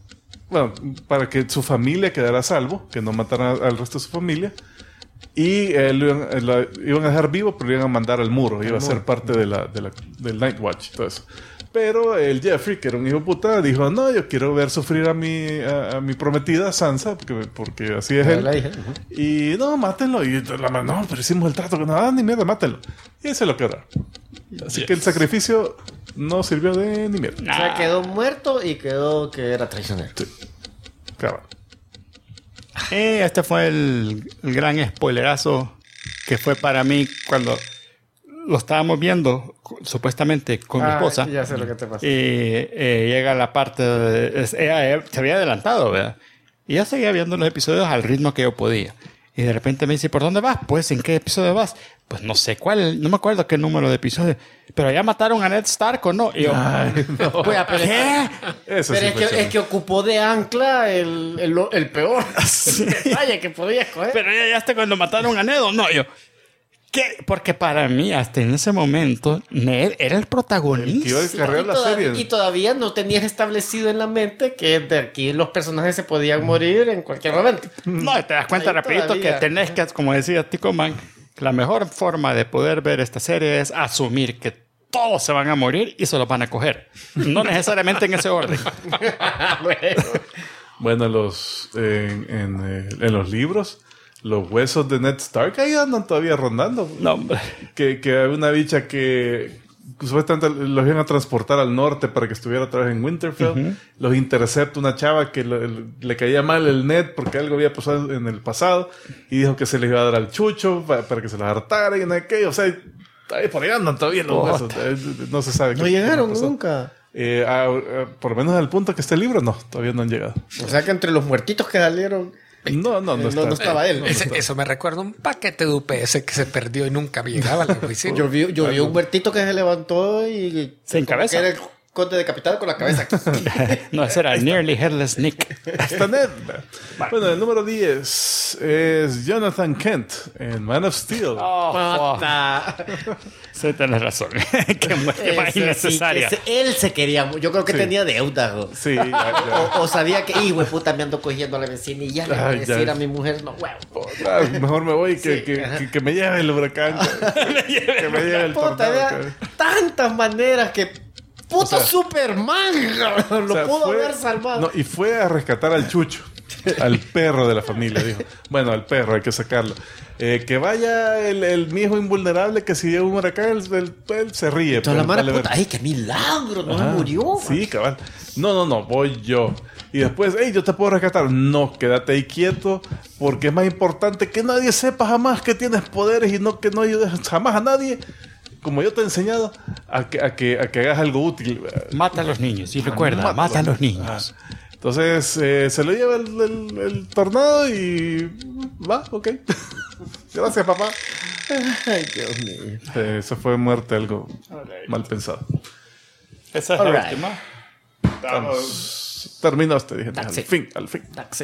para que su familia quedara a salvo, que no mataran al resto de su familia, y lo iban a dejar vivo, pero lo iban a mandar al muro, iba a ser parte del Night Watch, todo eso. Pero el Jeffrey, que era un hijo puta, dijo, no, yo quiero ver sufrir a mi prometida Sansa, porque así es él. Y no, mátenlo. Y no, pero hicimos el trato, no, ni mierda, mátenlo. Y se lo quedaron. Así que el sacrificio no sirvió de ni mierda. O sea, quedó muerto y quedó que era traicionero. Sí. Claro. Este fue el gran spoilerazo que fue para mí cuando lo estábamos viendo supuestamente con mi esposa. Ya sé lo que te pasa. Y llega la parte ella se había adelantado, ¿verdad? Y yo seguía viendo los episodios al ritmo que yo podía. Y de repente me dice, ¿por dónde vas? Pues, ¿en qué episodio vas? Pues no sé cuál, no me acuerdo qué número de episodio. Pero ya mataron a Ned Stark, ¿o no? Y yo, Pues, pero ¿qué? Eso pero sí es que ocupó de ancla el peor detalle que podía escoger. Pero ya hasta cuando mataron a Ned, ¿o no? Yo, ¿qué? Porque para mí, hasta en ese momento, Ned era el protagonista. Que iba a descargar la serie. Y todavía no tenías establecido en la mente que de aquí los personajes se podían morir en cualquier momento. No, te das cuenta Ahí rapidito todavía. que tenés que, como decía Tico Man, la mejor forma de poder ver esta serie es asumir que todos se van a morir y se los van a coger. No necesariamente en ese orden. Bueno, en los libros, los huesos de Ned Stark ahí andan todavía rondando. No, hombre. Que hay una bicha que supuestamente los iban a transportar al norte para que estuviera otra vez en Winterfell. Los intercepta una chava que le caía mal el Ned porque algo había pasado en el pasado y dijo que se les iba a dar al chucho para que se los hartara y nada que, o sea, ahí por ahí andan todavía los huesos. No se sabe. No qué llegaron pasó. nunca. Por lo menos al punto que está el libro, no, todavía no han llegado. O sea que entre los muertitos que salieron, No no estaba él. Eso me recuerda un paquete de UPS que se perdió y nunca llegaba a la oficina. Yo vi un muertito que se levantó y Sin cabeza. que era el conde decapitado con la cabeza. No, ese era Nearly Headless Nick. Está Ned. Bueno, el número 10 es Jonathan Kent en Man of Steel. Sí, tenés razón. Qué muerte más innecesaria. Él se quería. Yo creo que Sí. tenía deuda. ¿no? Sí, ya. O sabía que, hijo de puta, me ando cogiendo a la vecina y ya le voy a Ay, decir ya. a mi mujer, no, huevo. Mejor me voy Sí, ajá. que me lleve el huracán. que me lleve el Puta, tornado. había tantas maneras que puto O sea, Superman lo O sea, pudo fue- haber salvado. No, y fue a rescatar al Chucho, al perro de la familia, dijo. Bueno, al perro hay que sacarlo. Que vaya mi hijo invulnerable, que si llega un huracán, él se ríe. Toda la pero mara, vale puta, ver. ay, qué milagro, no Ajá. se murió. Sí, cabal. No, voy yo. Y después, hey, yo te puedo rescatar. No, quédate ahí quieto, porque es más importante que nadie sepa jamás que tienes poderes y que no ayudes jamás a nadie, como yo te he enseñado, a que hagas algo útil. Mata a los niños. Y recuerda, mata a los niños. Entonces, se lo lleva el tornado y va, ok. Gracias, papá. Ay, Dios mío. Eso fue muerte, algo mal pensado. Esa es All la right. última. Terminaste, dije. That's Al it. fin, al fin. That's it.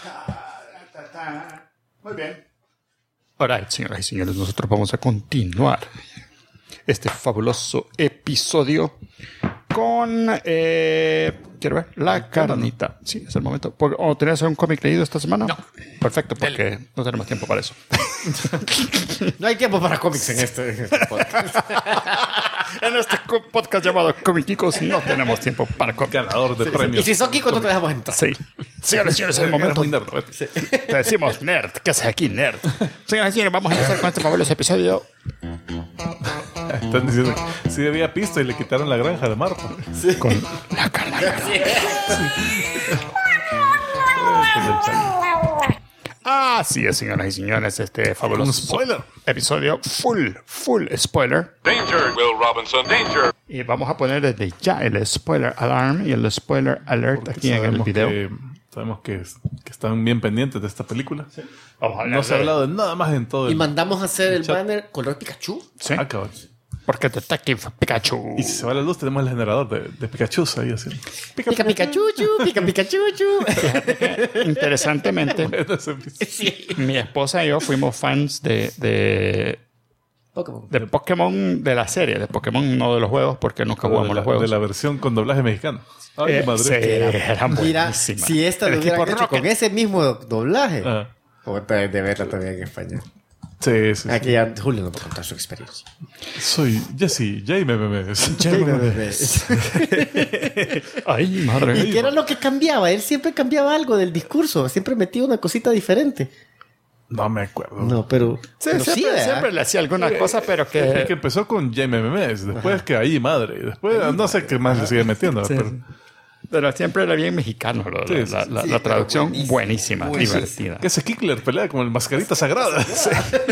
Muy bien. Alright, señoras y señores, nosotros vamos a continuar este fabuloso episodio con... quiero ver. La carnita. Sí, es el momento. ¿O tenías un cómic leído esta semana? No. Perfecto, porque no tenemos tiempo para eso. No hay tiempo para cómics en este podcast. En este podcast llamado Comicicos no tenemos tiempo para cómics. Ganador de Y premios. si son Kiko, no te dejamos entrar. Sí. Señores, es el momento. Eres muy nerd, ¿eh? Te decimos nerd. ¿Qué haces aquí, nerd? Señores, vamos a empezar con este fabuloso episodio. Están diciendo que sí había pista y le quitaron la granja de Marta. Con la Carla. Así es, señoras y señores, este fabuloso Un spoiler. episodio full spoiler. Danger, Will Robinson, danger. Y vamos a poner desde ya el spoiler alarm y el spoiler alert aquí en el video. Sabemos que están bien pendientes de esta película. Vamos a hablar No se ha de- hablado de nada más en todo Y el... mandamos a hacer el chat. banner color Pikachu. Sí, Ah, cabrón. porque Detective Pikachu. Y si se va la luz, tenemos el generador de Pikachu ahí así. Pica Pikachu, pica Pikachu. Interesantemente, Sí. mi esposa y yo fuimos fans de Pokémon. Pokémon, de la serie, de Pokémon, no de los juegos, porque nunca jugamos los juegos. De la versión con doblaje mexicano. Ay, madre. Sí, era Mira, buenísima. si esta lo El hubieran equipo hecho Rocket. con ese mismo doblaje, Ah. voy a de verla también en español. Sí, sí. Aquí ya Julio nos va a contar su experiencia. Soy Jesse, JMMM. Ay, madre ¿Y mía. qué era lo que cambiaba? Él siempre cambiaba algo del discurso, siempre metía una cosita diferente. No me acuerdo. No, pero Sí, pero siempre, ¿verdad? siempre le hacía alguna cosa, pero Es que que... empezó con JMMS, después que ahí madre, y después no sé qué más le sigue metiendo. Sí, pero, sí. Pero siempre era bien mexicano, Sí, sí, la traducción buenísima, divertida. que ese Kickler pelea como el mascarita sagrada. Sí.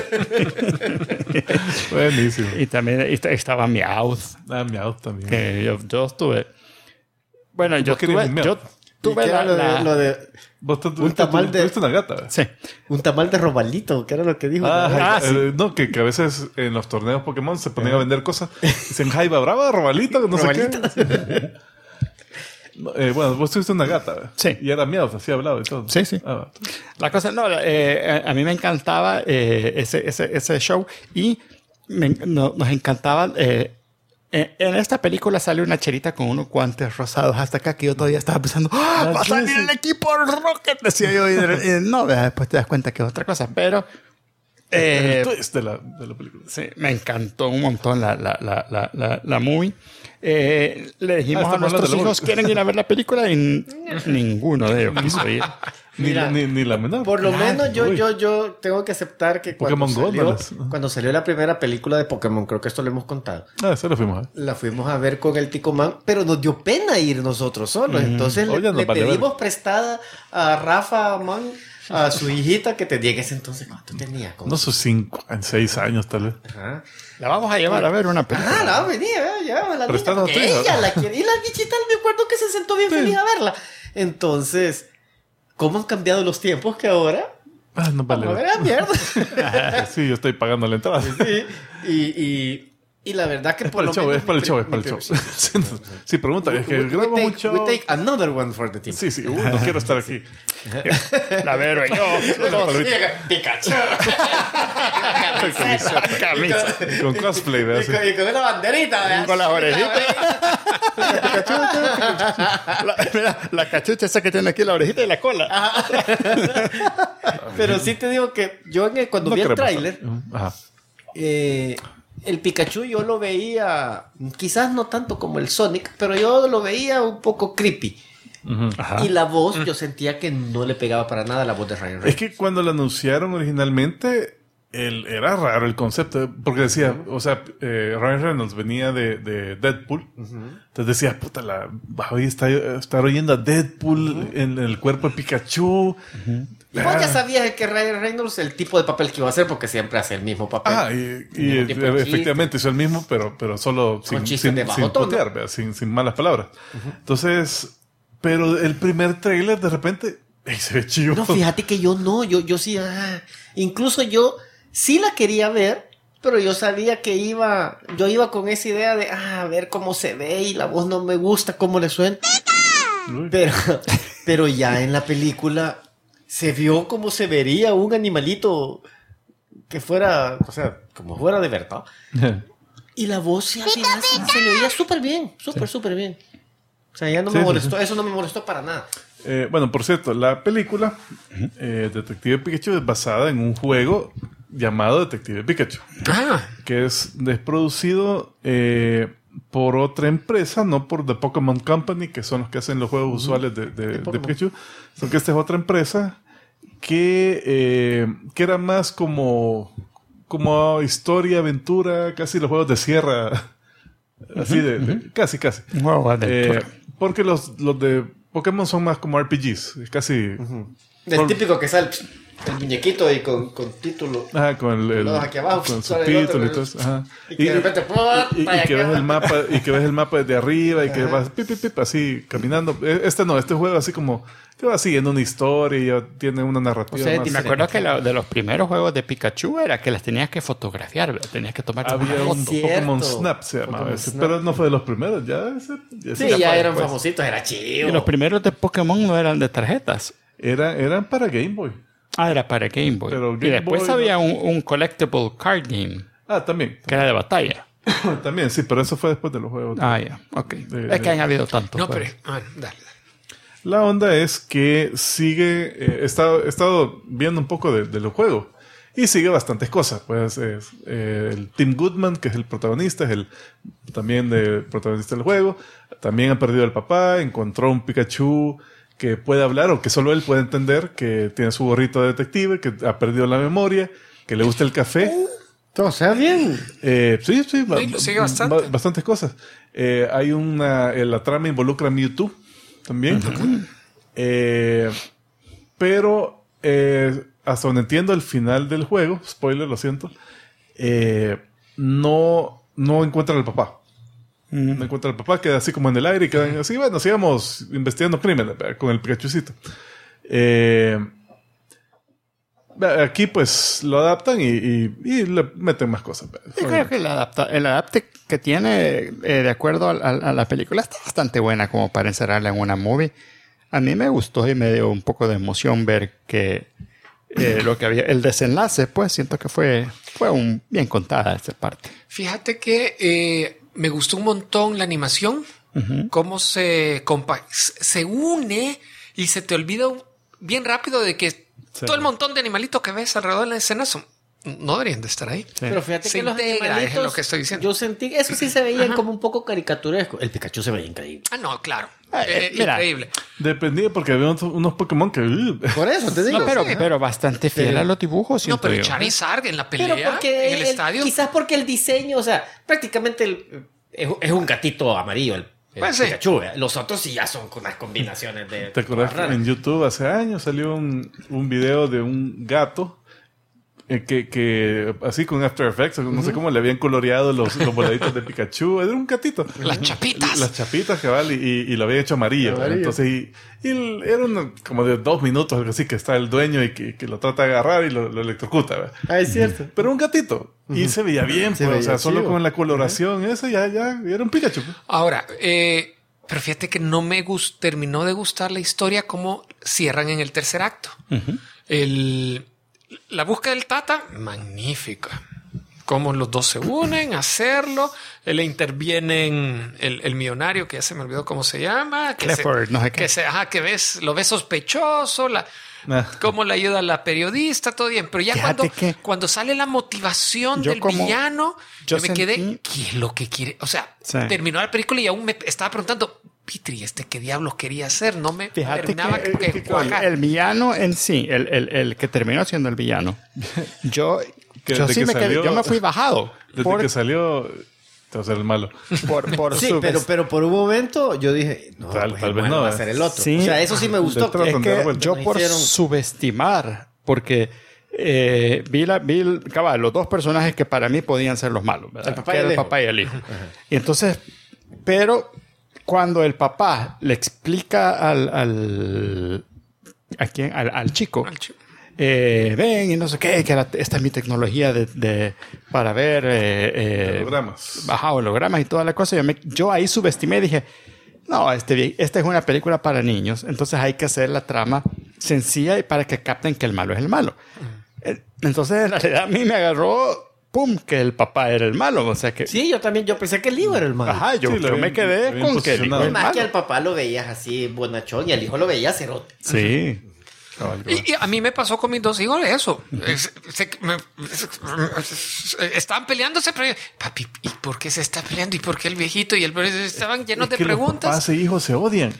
Buenísimo. Y también estaba Meowth, Ah, Meowth también. que yo estuve... Bueno, yo querías tuve... un Meowth? Yo ¿Y tuve qué era lo de Vos un tamal de- tuviste una gata. ¿verdad? Sí. un tamal de Robalito? ¿Qué era lo que dijo? Ah, sí. No, que a veces en los torneos Pokémon se ponían a vender cosas. Dicen Jaiba Brava, Robalito, no sé qué. No, bueno, vos tuviste una gata. ¿verdad? Sí. Y era Meowth, así hablaba y todo. Sí, sí. Ah, La cosa, no, a mí me encantaba ese show y nos encantaba. En esta película sale una cherita con unos guantes rosados hasta acá que yo todavía estaba pensando, ¡ah, va a salir el equipo Rocket! Decía yo. Y no, después te das cuenta que es otra cosa. Pero el twist de la película. sí, me encantó un montón la movie. Le dijimos a estamos hablando nuestros de la hijos, movie. ¿quieren ir a ver la película? Y ninguno de ellos quiso ir. Mira, Ni la menor. Por lo menos Uy. yo tengo que aceptar que Pokémon Go, cuando salió la primera película de Pokémon, creo que esto lo hemos contado, Eso lo fuimos a ver. la fuimos a ver con el Tico Man, pero nos dio pena ir nosotros solos. Entonces Oye, nos le vale pedimos ver. prestada a Rafa Man, a su hijita que tenía en ese entonces. ¿Cuánto tenía? Como- No sus 5, 6 años tal vez. Ajá. La vamos a llevar a ver una película. Ah, no, venía, ya, la Prestando niña, porque a tu hija. ella la quiere. Y la bichita me acuerdo que se sentó bien feliz a verla. Entonces, ¿cómo han cambiado los tiempos que ahora? Ah, no vale. Vamos a ver a mierda. Sí, yo estoy pagando la entrada. Sí, y la verdad que Es por para lo el show, menos es para el show, es mi para el show. primer- Sí, pregunta, es que grabamos un show. we take another one for the team. Sí, sí, no quiero estar aquí. La Vero y yo. Pikachu. La camisa. Con cosplay, ¿verdad? Sí. Y con una banderita, ¿verdad? Con las orejitas. Mira, la cachucha esa que tiene aquí la orejita y la cola. Pero sí te digo que yo cuando No vi el queremos tráiler, Ajá. el Pikachu yo lo veía, quizás no tanto como el Sonic, pero yo lo veía un poco creepy. Ajá. Y la voz, yo sentía que no le pegaba para nada la voz de Ryan Es Reynolds. que cuando lo anunciaron originalmente, era raro el concepto, porque decía, o sea, Ryan Reynolds venía de Deadpool, entonces decía, puta, voy a estar oyendo a Deadpool en el cuerpo de Pikachu. Y vos ya sabías que Ryan Reynolds el tipo de papel que iba a hacer porque siempre hace el mismo papel. Ah, y Mismo tipo de efectivamente hizo el mismo, pero solo sin chistes de bajo tono. putear, ¿verdad? sin malas palabras. Entonces, pero el primer trailer de repente, se ve chido. No, fíjate que yo no, yo sí, incluso yo sí la quería ver, pero yo sabía que yo iba con esa idea de, a ver cómo se ve y la voz no me gusta, cómo le suena. Uy. Pero ya en la película se vio como se vería un animalito que fuera, o sea, como fuera de verdad. Y la voz ya se le oía súper bien, súper bien. O sea, ya no me molestó, eso no me molestó para nada. Bueno, por cierto, la película Detective Pikachu es basada en un juego llamado Detective Pikachu, que es producido por otra empresa, no por The Pokémon Company, que son los que hacen los juegos usuales de Pikachu, sino que esta es otra empresa que era más como historia, aventura, casi los juegos de sierra, así casi. Porque los de Pokémon son más como RPGs, es casi... El típico que sale el muñequito y con título. Con el aquí abajo, con subtítulos y todo eso. Ajá. Y que de repente y que ves el mapa desde arriba y que vas pip, así caminando. Este juego así como que va siguiendo una historia y ya tiene una narrativa. O sea, me acuerdo que de los primeros juegos de Pikachu era que las tenías que fotografiar, ¿verdad? Tenías que tomar había una un foto. Pokémon Snap se llamaba ese, pero no fue de los primeros, ya eran famositos, era chido. Y los primeros de Pokémon no eran de tarjetas. Eran para Game Boy. Era para Game Boy. Pero y Game después Boy había un collectible card game. También. Que era de batalla. También, sí, pero eso fue después de los juegos. Ya, ok. Es que han habido tantos. No, pero... dale. La onda es que sigue... he estado viendo un poco de los juegos. Y sigue bastantes cosas. Pues el Tim Goodman, que es el protagonista, es también el protagonista del juego. También ha perdido al papá. Encontró un Pikachu que puede hablar o que solo él puede entender, que tiene su gorrito de detective, que ha perdido la memoria, que le gusta el café. Todo sea bien. Sí, sigue bastante. Bastantes cosas. Hay la trama involucra a Mewtwo también. Pero hasta donde entiendo el final del juego, spoiler, lo siento, no encuentran al papá. No encuentra al papá, queda así como en el aire y quedan así, bueno, sigamos investigando crímenes con el Pikachucito. Aquí pues lo adaptan y le meten más cosas. Yo creo que el adapte que tiene, de acuerdo a la película, está bastante buena como para encerrarla en una movie. A mí me gustó y me dio un poco de emoción ver que lo que había, el desenlace, pues siento que fue bien contada esa parte. Fíjate que me gustó un montón la animación, cómo se une y se te olvida bien rápido de que todo el montón de animalitos que ves alrededor de la escena no deberían de estar ahí. Sí. Pero fíjate Se que los integra, animalitos, es lo que estoy diciendo. yo sentí, eso sí se veían como un poco caricaturesco. El Pikachu se veía increíble. No, claro. Mira, Increíble. Dependía porque había unos Pokémon que... Por eso te digo. No, pero bastante fiel a los dibujos, No, siento pero yo. Charizard en la Pero pelea, porque en el estadio. quizás porque el diseño, o sea, prácticamente es un gatito amarillo el Pues sí. Pikachu. Los otros sí ya son con unas combinaciones de... ¿Te acuerdas que en YouTube hace años salió un video de un gato que así con After Effects, no sé cómo le habían coloreado los voladitos de Pikachu? Era un gatito. Las chapitas. Las chapitas, cabal, y lo había hecho amarillo. Entonces, era como de 2 minutos, algo así, que está el dueño y que lo trata de agarrar y lo electrocuta, ¿verdad? Es cierto. Pero un gatito. Y se veía bien, Se pues, veía o sea, solo chido. con la coloración, eso ya era un Pikachu. Pues. Ahora, pero fíjate que no me terminó de gustar la historia como cierran en el tercer acto. La búsqueda del Tata, magnífica. Cómo los dos se unen a hacerlo. Le intervienen el millonario, que ya se me olvidó cómo se llama. Clifford, no sé qué. Que lo ves sospechoso. Cómo le ayuda a la periodista, todo bien. Pero ya cuando sale la motivación del villano, yo me quedé, ¿qué es lo que quiere? O sea, terminó la película y aún me estaba preguntando, Pitri, ¿qué diablos quería hacer? No me terminaba que cuajar. El villano en sí, el que terminó siendo el villano, yo me fui bajado. Desde que salió, te va a ser el malo. Sí, pero por un momento yo dije, no, Tal pues vez no, va a ser el otro. Sí. O sea, eso sí me gustó. Detrás. Es que yo Me por hicieron- subestimar, porque cabal, los dos personajes que para mí podían ser los malos, ¿verdad? El papá Que y era el el hijo. papá y el hijo. Y entonces, pero cuando el papá le explica al chico, ven y no sé qué, que esta es mi tecnología para ver Hologramas. hologramas y toda la cosa. Yo ahí subestimé y dije, no, esta es una película para niños, entonces hay que hacer la trama sencilla y para que capten que el malo es el malo. Entonces, en realidad, a mí me agarró ¡pum!, que el papá era el malo. O sea que... Sí, yo pensé que el hijo era el malo. Ajá, yo Sí, lo me habían- quedé lo habían con que el hijo posicionado. era el Más que malo. al papá lo veías así bonachón y al hijo lo veías cerote. Sí. Y a mí me pasó con mis dos hijos eso. Estaban peleándose, pero papi, ¿y por qué se está peleando? ¿Y por qué el viejito y el estaban llenos de que los preguntas? papás e hijos se odian.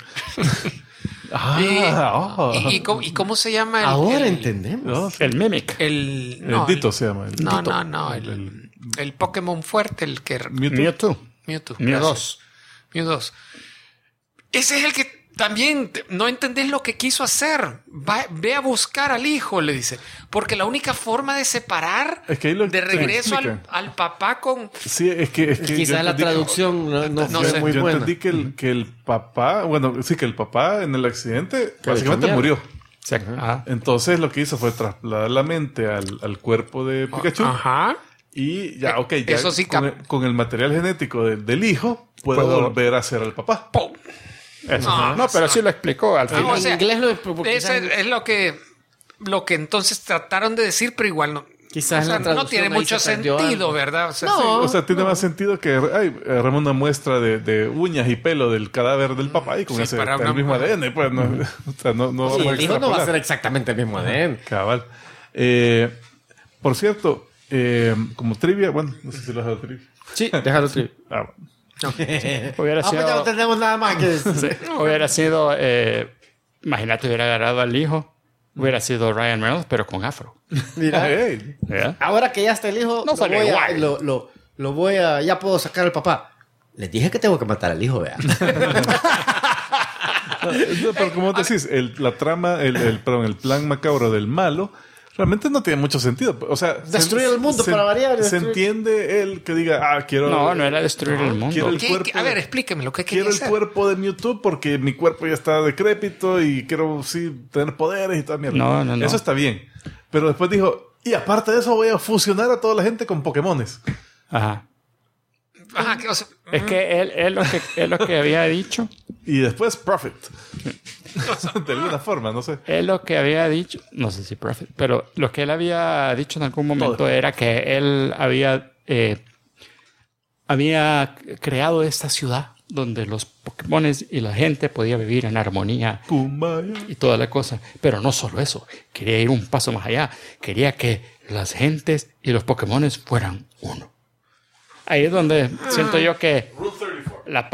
¿Y cómo se llama? Ahora entendemos. El Mimic. El Dito se llama. El No, Dito. no. El Pokémon fuerte, el que... Mewtwo. Mewtwo. Mew gracias. Mew 2. Ese es el que también no entendés lo que quiso hacer. Ve a buscar al hijo, le dice. Porque la única forma de separar Es que ahí lo de regreso explican. al papá con... Sí, es que yo Quizás la entendí que- traducción no No fue sé. muy yo buena. entendí que el papá, bueno, sí, que el papá en el accidente básicamente hecho murió. Ajá. Entonces lo que hizo fue trasladar la mente al cuerpo de Pikachu. Ajá. Y ya, ok, ya Eso sí con el material genético del hijo puedo Puedo- volver a ser al papá. ¡Pum! Eso. No, No, pero sí lo explicó al final. o sea, en inglés porque Eso es lo que entonces trataron de decir, pero igual no. Quizás O sea, la no traducción tiene ahí mucho se perdió sentido, algo. ¿verdad? O sea, No. sí. O sea, tiene más sentido que agarramos una muestra de uñas y pelo del cadáver del papá y con Sí, ese para el una- mismo ADN, pues no, o sea, no Sí, vamos a el hijo no va a extrapolar. ser exactamente el mismo ADN. Cabal. Por cierto, como trivia, bueno, no sé si lo has dado trivia. Sí, déjalo trip. Ah, bueno. Hubiera Pues ya no sido... tenemos nada más que decir. Sí, hubiera sido... imagínate, hubiera agarrado al hijo. Hubiera sido Ryan Reynolds, pero con afro. Mira, Hey. ¿Ya? ahora que ya está el hijo, No sale igual. lo voy a... Ya puedo sacar al papá. Les dije que tengo que matar al hijo, vea. No, pero como decís, la trama, perdón, el plan macabro del malo realmente no tiene mucho sentido. O sea, Destruir el mundo para variar, Se destruir- entiende él que diga, quiero. No era destruir el mundo. quiero el ¿Qué- cuerpo a ver, de- explíqueme lo que quería Quiero el hacer. cuerpo de Mewtwo porque mi cuerpo ya está decrépito y quiero, sí, tener poderes y toda mierda. No. Eso está bien. Pero después dijo, y aparte de eso voy a fusionar a toda la gente con Pokémones. Ajá. Ajá, o sea, Es que él lo que había dicho... Y después Profit. De alguna forma, no sé. Él lo que había dicho, no sé si Prophet, pero lo que él había dicho en algún momento era que él había creado esta ciudad donde los Pokémones y la gente podía vivir en armonía Kumbaya. y toda la cosa. Pero no solo eso, quería ir un paso más allá. Quería que las gentes y los Pokémones fueran uno. Ahí es donde siento yo que la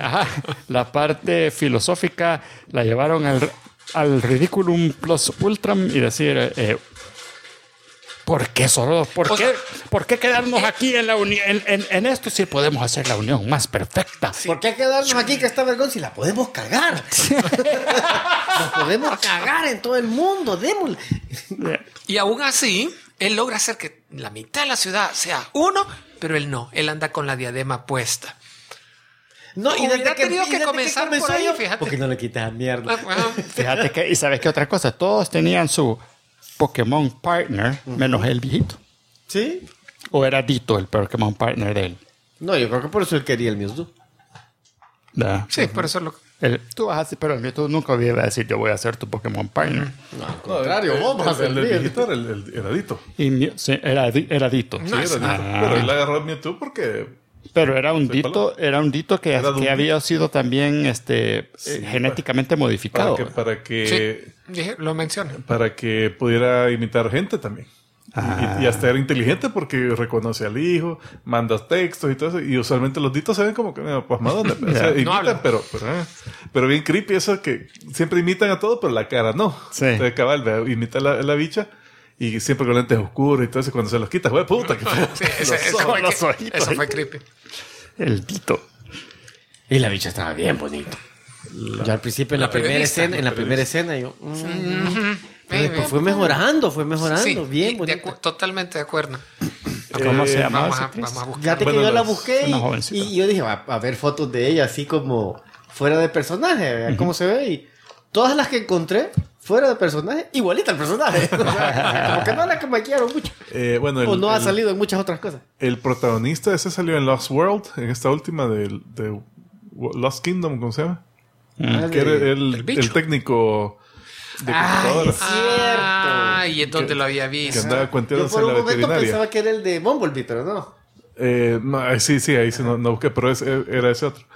parte filosófica la llevaron al ridiculum plus ultram y decir, ¿por qué solo? ¿Por qué quedarnos aquí en la unión, en esto si podemos hacer la unión más perfecta? ¿Por qué quedarnos aquí que está vergüenza si la podemos cagar? La podemos cagar en todo el mundo, démosle. y aún así, él logra hacer que la mitad de la ciudad sea uno, pero él no. Él anda con la diadema puesta. No, Hubiera tenido que comenzar por ahí, fíjate. ¿Por qué no le quitas mierda? Ah, bueno. Fíjate que, y sabes qué otra cosa, todos tenían su Pokémon partner, menos el viejito. ¿Sí? O era Dito el Pokémon partner de él. No, yo creo que por eso él quería el Mewtwo. ¿Verdad? Sí, por eso lo... Tú vas a decir, pero el Mewtwo nunca iba a decir yo voy a ser tu Pokémon partner. No, al contrario, vamos a El del servir. viejito era el heradito. Y sí, era Dito. Sí, era Dito. Pero él agarró a Mewtwo porque... Pero era un Soy Dito, era un Dito que, Era de un que había Dito. sido también genéticamente modificado. Para que Sí, dije, lo mencioné. para que pudiera imitar gente también. Y hasta era inteligente porque reconoce al hijo, manda textos y todo eso. Y usualmente los ditos se ven como que pasmadones. O sea, imitan, hablan. pero bien creepy eso que siempre imitan a todo, pero la cara no. Sí. Entonces, cabal, imita la bicha y siempre con lentes oscuros y todo eso. Cuando se los quita, güey, puta, que feo. Sí, eso, ojos, los fue, ojitos. eso fue creepy. El Dito. Y la bicha estaba bien bonita. Ya al principio, en la primera periodista. escena, yo... Pero Bien, después fue mejorando, Sí, bien de bonita. totalmente de acuerdo. ¿Cómo se llama Vamos esa a actriz? buscar. Fíjate Bueno, que yo la las- busqué una jovencita. y yo dije, va a ver fotos de ella así como fuera de personaje, vea cómo se ve. Y todas las que encontré fuera de personaje, igualita al personaje. O sea, como que no la maquillaron mucho. Bueno, O no ha salido en muchas otras cosas. el protagonista ese salió en Lost World, en esta última de Lost Kingdom, ¿cómo se llama? Ah, Que era de- el bicho. técnico computadora. es cierto. Y es donde lo había Que visto. andaba Yo cuenteándose por en un la momento veterinaria. pensaba que era el de Bumblebee, pero no. No, ahí sí, ahí sí no busqué, pero era ese otro.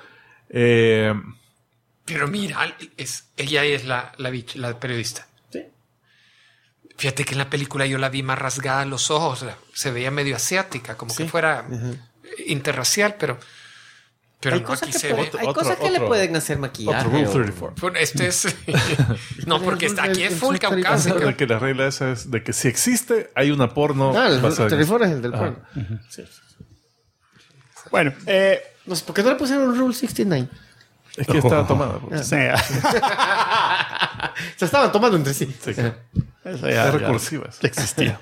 Pero mira, ella es la periodista. Sí. Fíjate que en la película yo la vi más rasgada los ojos. O sea, se veía medio asiática, como que fuera interracial, pero Hay no, cosas aquí que, se ve. hay cosas que le pueden hacer maquillaje. Otro Rule o- 34. Bueno, este es... no, porque está aquí es full caucásico. De que la regla esa es de que si existe, hay una porno Ah, el basada en 34 es el del Ajá. porno. Sí. Bueno, No sé, ¿por qué no le pusieron Rule 69? Es que estaba tomada. pues. sí, Se estaban tomando entre sí. Sí. eso Es ya recursiva. existía.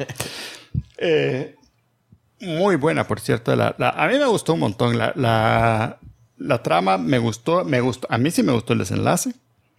Muy buena, por cierto. A mí me gustó un montón. La trama me gustó. A mí sí me gustó el desenlace.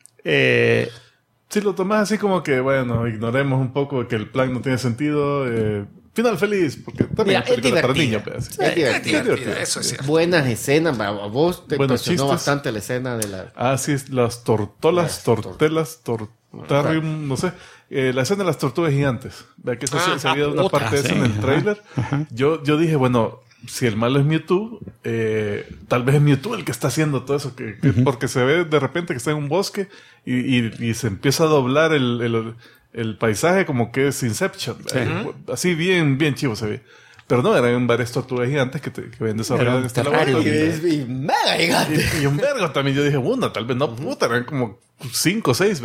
Si lo tomás así como que, bueno, ignoremos un poco que el plan no tiene sentido. Final feliz, porque también Mira, es película es para divertida. niños. Pues, Es divertida. Es divertida, divertida. eso es cierto. Buenas escenas. A vos te Buenos impresionó chistes. bastante la escena de la... Ah, sí, las tortolas, tortelas, tortarium, no sé. La escena de las tortugas gigantes. Vea que eso se había dado una otra, parte de eso sí. en el trailer. Yo dije, bueno, si el malo es Mewtwo, tal vez es Mewtwo el que está haciendo todo eso. Porque se ve de repente que está en un bosque y se empieza a doblar el paisaje como que es Inception. Así bien chivo se ve. Pero no, eran varias tortugas gigantes que habían desarrollado Era en este un terrario. laboratorio. Y mega gigante. Y un vergo también. Yo dije, una, tal vez no, puta, eran como 5 o 6.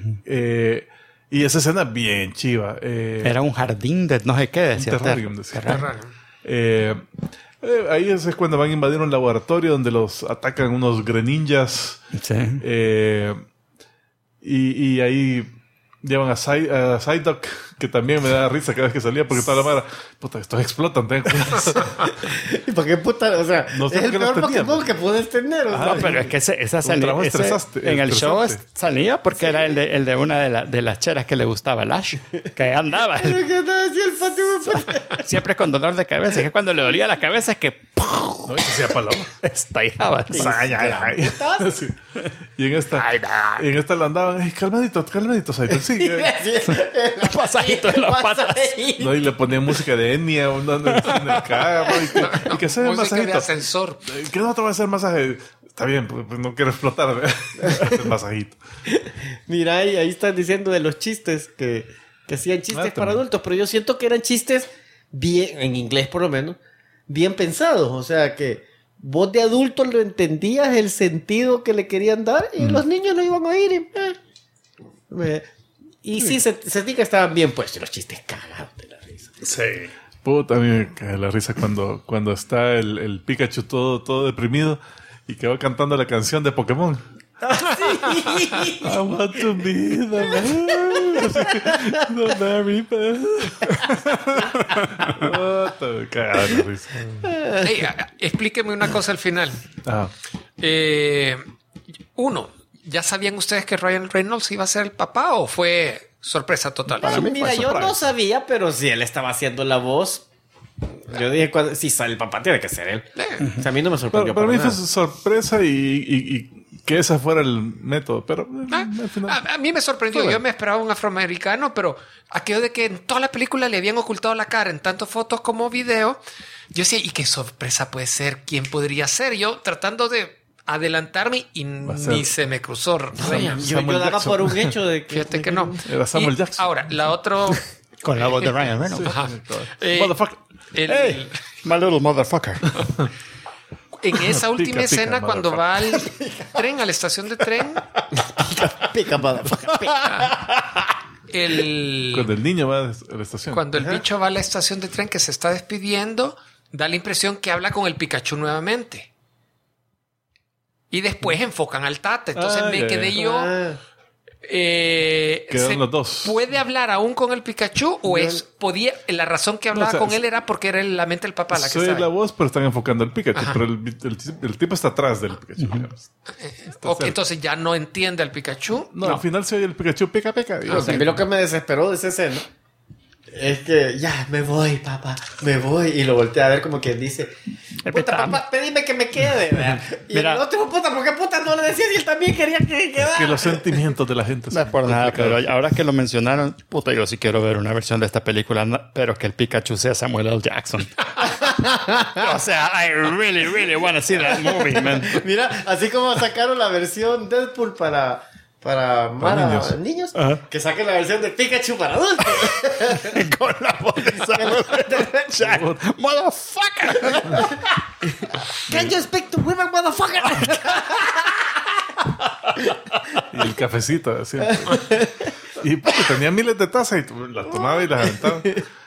Y esa escena bien chiva. Era un jardín de no sé qué, decía. terrarium, decía. Terrarium. Ahí es cuando van a invadir un laboratorio donde los atacan unos greninjas. Sí. Y ahí llevan a Psyduck, que también me da risa cada vez que salía, porque toda la mara, puta, estos explotan, ten cuidado. ¿Y por qué puta? O sea, No sé es por el qué los peor tenían. Pokémon que puedes tener. O sea. No, pero es que esa salía. trabajo En el estresante. show salía porque era el de una de las cheras que le gustaba a Lash, que andaba. Pero que no decía el patio. Siempre con dolor de cabeza. Que cuando le dolía la cabeza es que No, y se hacía paloma. estallaba. Sí. Y en esta la andaban, calmadito, Psyduck, sí. Pasajito en las patas. No, y le ponían música de Enya andando en el carro y que se ve Música de masajito. ascensor. ¿Qué no te va a hacer masaje? Está bien, pues no quiero explotar. El masajito. Mira, ahí están diciendo de los chistes que hacían chistes para también. adultos, pero yo siento que eran chistes bien, en inglés por lo menos, bien pensados. O sea, que vos de adulto lo entendías el sentido que le querían dar y los niños lo iban a oír. Y sí, se dice que estaban bien puestos los chistes cagados de la risa. Sí. Puta, a mí me cae la risa cuando está el Pikachu todo deprimido y que va cantando la canción de Pokémon. I want to be the very best. Puta, me cae la risa. Hey, explíqueme una cosa al final. Ah, Uno, ¿ya sabían ustedes que Ryan Reynolds iba a ser el papá o fue sorpresa total? Para mí Mira, fue yo surprise. no sabía, pero si él estaba haciendo la voz, yo dije, si sale el papá, tiene que ser él. O sea, a mí no me sorprendió. para mí nada. fue sorpresa y que ese fuera el método, pero al final... A mí me sorprendió. Bueno. Yo me esperaba un afroamericano, pero aquello de que en toda la película le habían ocultado la cara en tanto fotos como video, yo decía, ¿y qué sorpresa puede ser? ¿Quién podría ser? Yo tratando de adelantarme y a ser- ni se me cruzó. Yo daba Jackson. por un hecho de que... Fíjate que no. Era Samuel Y Jackson. Ahora, la otra... Con la voz de Ryan Reynolds. Ajá. Motherfucker. Hey, my little motherfucker. En esa última Pica, escena, cuando motherfucker. va al tren, a la estación de tren, Pica, motherfucker, pica. Cuando el niño va a la estación. cuando el bicho va a la estación de tren que se está despidiendo, da la impresión que habla con el Pikachu nuevamente. Y después enfocan al Tata. Entonces Ah, me ya, quedé ya. yo. Ah, Quedaron los dos. ¿Puede hablar aún con el Pikachu? ¿O la razón que hablaba o sea, con él era porque era la mente del papá la que Soy sabe? la voz, pero están enfocando al Pikachu. Pero el tipo está atrás del Pikachu. digamos. Ok, cerca. entonces ya no entiende al Pikachu. No, al final se oye el Pikachu pica. o sea, a mí lo que me desesperó de esa escena es que ya me voy, papá, me voy. Y lo volteé a ver como que dice, Puta, papá, pedime que me quede. ¿verdad? Y Mira. el otro, puta, ¿por qué puta no le decía si él también quería que quedara? Que los sentimientos de la gente No es por nada, pero ahora que lo mencionaron, puta, yo sí quiero ver una versión de esta película, pero que el Pikachu sea Samuel L. Jackson. O sea, I really, really want to see that movie, man. Mira, así como sacaron la versión Deadpool para niños, Ajá. que saquen la versión de Pikachu para adultos. Con la voz de Samuel L. Jackson. Motherfucker. Can you speak to women, motherfucker? Y el cafecito, así. Y pues, tenía miles de tazas y tú las tomabas y las aventabas.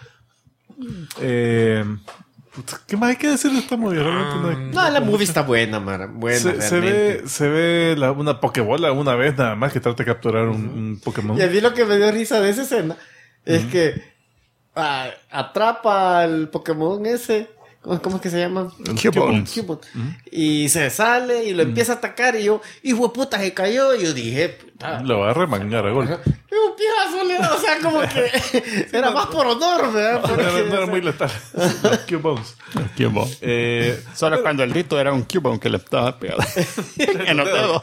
¿Qué más hay que decir de esta movie? Realmente no hay- No, la movie está buena, Mara. Buena, se ve una pokebola una vez nada más que trata de capturar un Pokémon. Y a mí lo que me dio risa de esa escena es que atrapa al Pokémon ese. ¿Cómo es que se llama? Cubone. Cubone. Y se sale y lo empieza a atacar. Y yo, hijo de puta, se cayó. Y yo dije, puta. Lo va a remangar a golpe. Un pijazo le da, o sea, como que era más por honor, ¿verdad? No Porque, era muy letal. Los Cubones. Cubone. Solo cuando el rito era un Cubone que le estaba pegado en los dedos.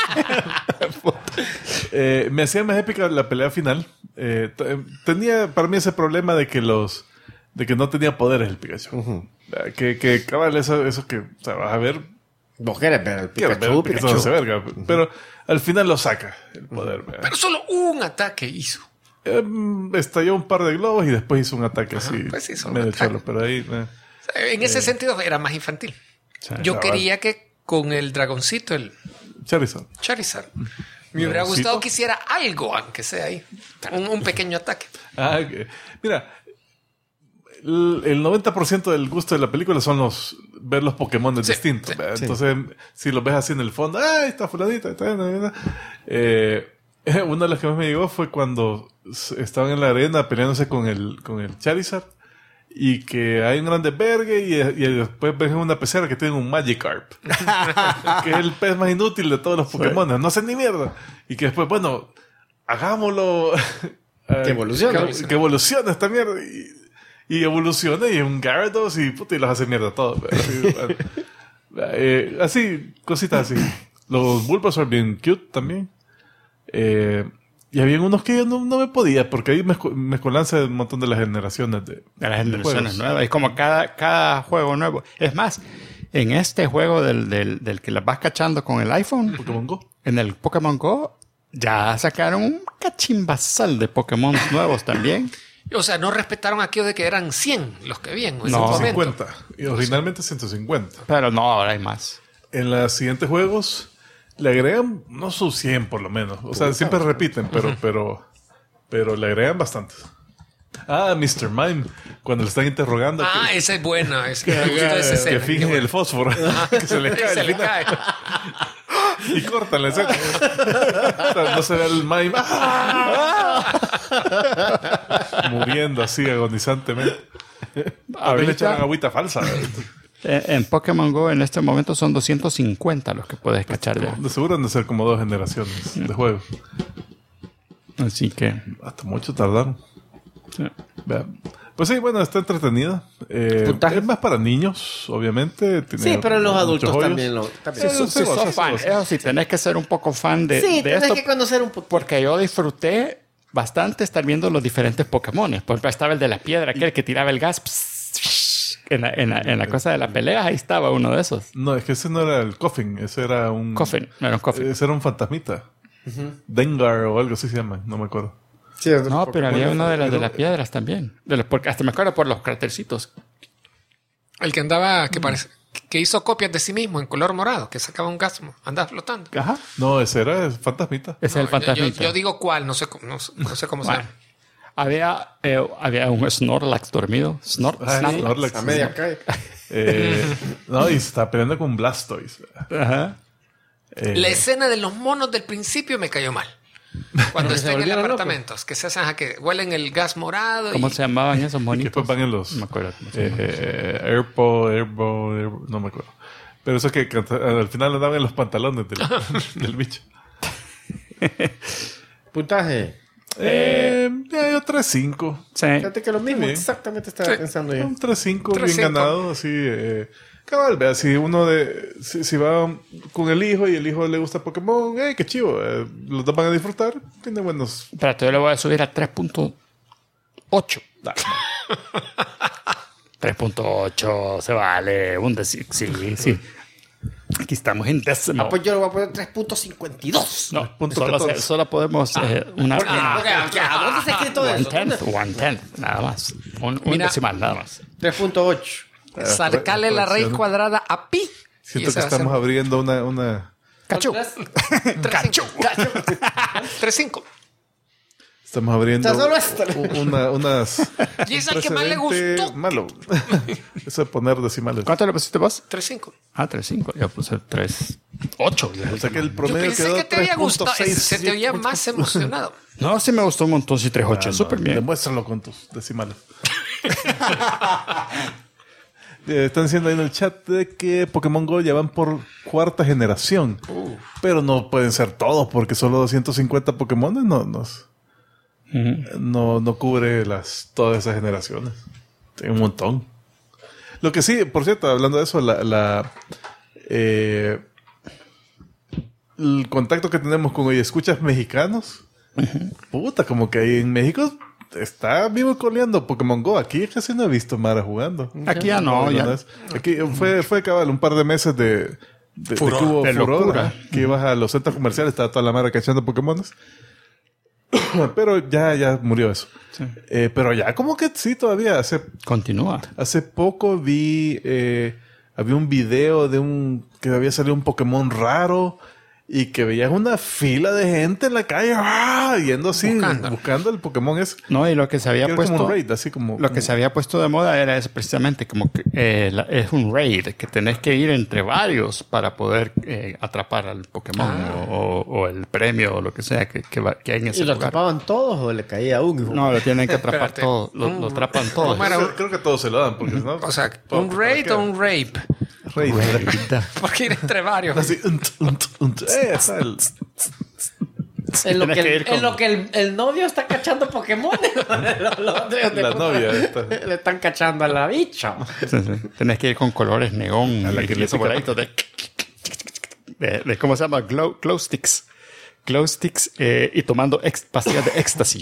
Me hacía más épica la pelea final. Tenía para mí ese problema de que no tenía poderes el Pikachu. Que cabal, eso que, o sea, vas a ver. vos querés ver al Quieres ver Pikachu, el Pikachu hace verga, pero al final lo saca el poder. ¿verdad? Pero solo un ataque hizo. Estalló un par de globos y después hizo un ataque así. pues hizo un medio ataque. cholo, pero ahí. En ese sentido era más infantil. Yo cabal. quería que con el dragoncito, el Charizard. Charizard, me hubiera ¿Dragoncito? gustado que hiciera algo, aunque sea ahí. Un pequeño ataque. Mira, el 90% del gusto de la película son ver los Pokémon distintos. sí, ¿verdad? Entonces, si los ves así en el fondo, ¡ay, está fulanita! Una de las que más me llegó fue cuando estaban en la arena peleándose con el Charizard y que hay un gran desvergue y después ves una pecera que tiene un Magikarp, que es el pez más inútil de todos los Pokémon. No sé ni mierda. Y que después, bueno, hagámoslo... Que evolucione. Que evolucione esta mierda. Y evoluciona y es un Gyarados y los hace mierda todo. Así, cositas así. Los Bulbasaur bien cute también. Y había unos que yo no me podía, porque ahí mezcolanza un montón de las generaciones de las generaciones juegos. nuevas. Es como cada juego nuevo. Es más, en este juego del que las vas cachando con el iPhone, Pokémon Go. en el Pokémon Go, ya sacaron un cachimbasal de Pokémon nuevos también. O sea, no respetaron aquello de que eran 100 los que habían en ese No, momento. 50. Y originalmente 150. Pero no, ahora hay más. En los siguientes juegos le agregan, no son 100 por lo menos. O sea, siempre repiten, pero le agregan bastantes. Mr. Mime, cuando le están interrogando. Esa es buena. Me gustó esa Que escena. finge el fósforo. Que se le cae. Se al le final. cae. Y cortan la escena. O sea, no se ve el Mime muriendo así agonizantemente. A le echaron agüita falsa. En Pokémon Go en este momento son 250 los que puedes cachar ya. De seguro han de ser como 2 generaciones de juegos. Así que... Hasta mucho tardaron. Vea. Pues sí, bueno, está entretenida. Puntaje. Es más para niños, obviamente. Tiene Sí, pero los muchos adultos hoyos. también lo... Si sos fan, eso sí, tenés que ser un poco fan de tenés esto. que conocer un poco. Porque yo disfruté bastante estar viendo los diferentes Pokémon. Por ejemplo, estaba el de la piedra, aquel que tiraba el gas en la cosa de la pelea. Ahí estaba uno de esos. No, es que ese no era el Coffin, ese era un... Coffin, no era un Coffin. Ese era un fantasmita. Dengar o algo así se llama, no me acuerdo. Sí, No, pero había uno de las piedras también. Porque hasta me acuerdo por los crátercitos. El que andaba, que hizo copias de sí mismo en color morado, que sacaba un gas, andaba flotando. Ajá. No, ese era el fantasmita. Ese es el fantasmita. Yo digo cuál, no sé cómo se Bueno, llama. había un Snorlax dormido. Snorlax. Snorlax, A media calle. no, y se estaba peleando con Blastoise. Ajá. La escena de los monos del principio me cayó mal. Cuando Se están en volvieron apartamentos, que se hacen a que huelen el gas morado. ¿Cómo se llamaban esos Y monitos? después van en los... No me acuerdo cómo se llamaban. Airpo, no me acuerdo. Pero eso que al final andaban en los pantalones del bicho. Puntaje. Yo 3-5. Sí. Fíjate que lo mismo, Bien. exactamente estaba pensando yo. Un 3-5 bien 3-5. ganado, así. Cabal, vea, si uno si va con el hijo y el hijo le gusta Pokémon, qué chivo. Los dos van a disfrutar. Tiene buenos. Espérate, yo le voy a subir a 3.8. 3.8 se vale. Sí. Aquí estamos en décimo. Pues yo le voy a poner 3.52. No, punto solo, 14. solo podemos una Porque, ¿a dónde está escrito eso? one tenth, nada más. Un Mira. decimal, nada más. 3.8. Sacarle la raíz cuadrada a pi. Siento Y que ese va a ser estamos abriendo una. Cacho. 3-5. Estamos abriendo O sea, solo esto. unas. Y es al que más le precedente gustó. Malo. Eso de poner decimales. ¿Cuánto le pusiste vos? 3-5. 3.5. Yo puse 3.8. O sea que el Yo promedio pensé quedó que te había gustado. 3.6. Se te oía más emocionado. No, sí me gustó un montón. Sí, 3.8. Súper bien. Demuéstralo con tus decimales. Están diciendo ahí en el chat de que Pokémon GO ya van por 4ª generación. Pero no pueden ser todos porque solo 250 Pokémon no cubre todas esas generaciones. Tiene un montón. Lo que sí, por cierto, hablando de eso, el contacto que tenemos con hoy escuchas mexicanos, puta, como que ahí en México está vivo coleando Pokémon GO. Aquí casi no he visto Mara jugando. Aquí ya no, ya. Aquí fue cabal un par de meses de que hubo de furor, locura. que ibas a los centros comerciales, estaba toda la Mara cachando Pokémones. Pero ya murió eso. Sí. Pero ya como que sí, todavía Continúa. hace poco vi había un video que había salido un Pokémon raro y que veías una fila de gente en la calle yendo así buscando el Pokémon ese. No, y lo que se había Era como puesto. un raid, así como Lo que se había puesto de moda era eso precisamente, como que es un raid, que tenés que ir entre varios para poder atrapar al Pokémon o el premio o lo que sea que hay en ese ¿Y lo lugar. atrapaban todos o le caía uno? No, lo tienen que atrapar Espérate. todos, lo atrapan todos. Creo que todos se lo dan porque no. O sea, un raid o un rape. Raid. Porque ir entre varios. Así, está el- En lo Tienes que que, ir con- en lo que el novio está cachando Pokémon. La novia esta. Le están cachando a la bicha. Sí. Tenés que ir con colores neón A la y que le decoraditos de ¿cómo se llama? Glow sticks. Glow sticks y tomando pastillas de éxtasis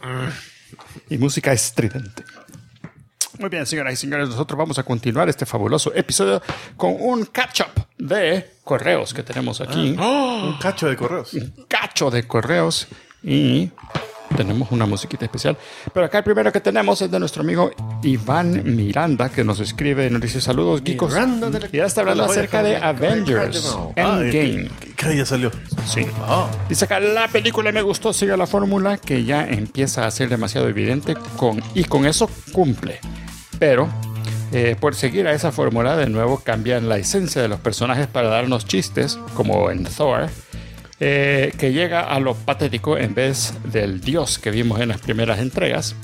y música estridente. Muy bien, señoras y señores, nosotros vamos a continuar este fabuloso episodio con un catch-up de correos que tenemos aquí. Un cacho de correos. Cacho de correos y tenemos una musiquita especial. Pero acá el primero que tenemos es de nuestro amigo Iván Miranda, que nos escribe y nos dice saludos, geekos. Miranda de la- Y ya está hablando acerca de Avengers Endgame. Que ya salió. Sí. Dice acá, la película me gustó, sigue la fórmula que ya empieza a ser demasiado evidente y con eso cumple. Pero por seguir a esa fórmula, de nuevo cambian la esencia de los personajes para darnos chistes, como en Thor, que llega a lo patético en vez del dios que vimos en las primeras entregas.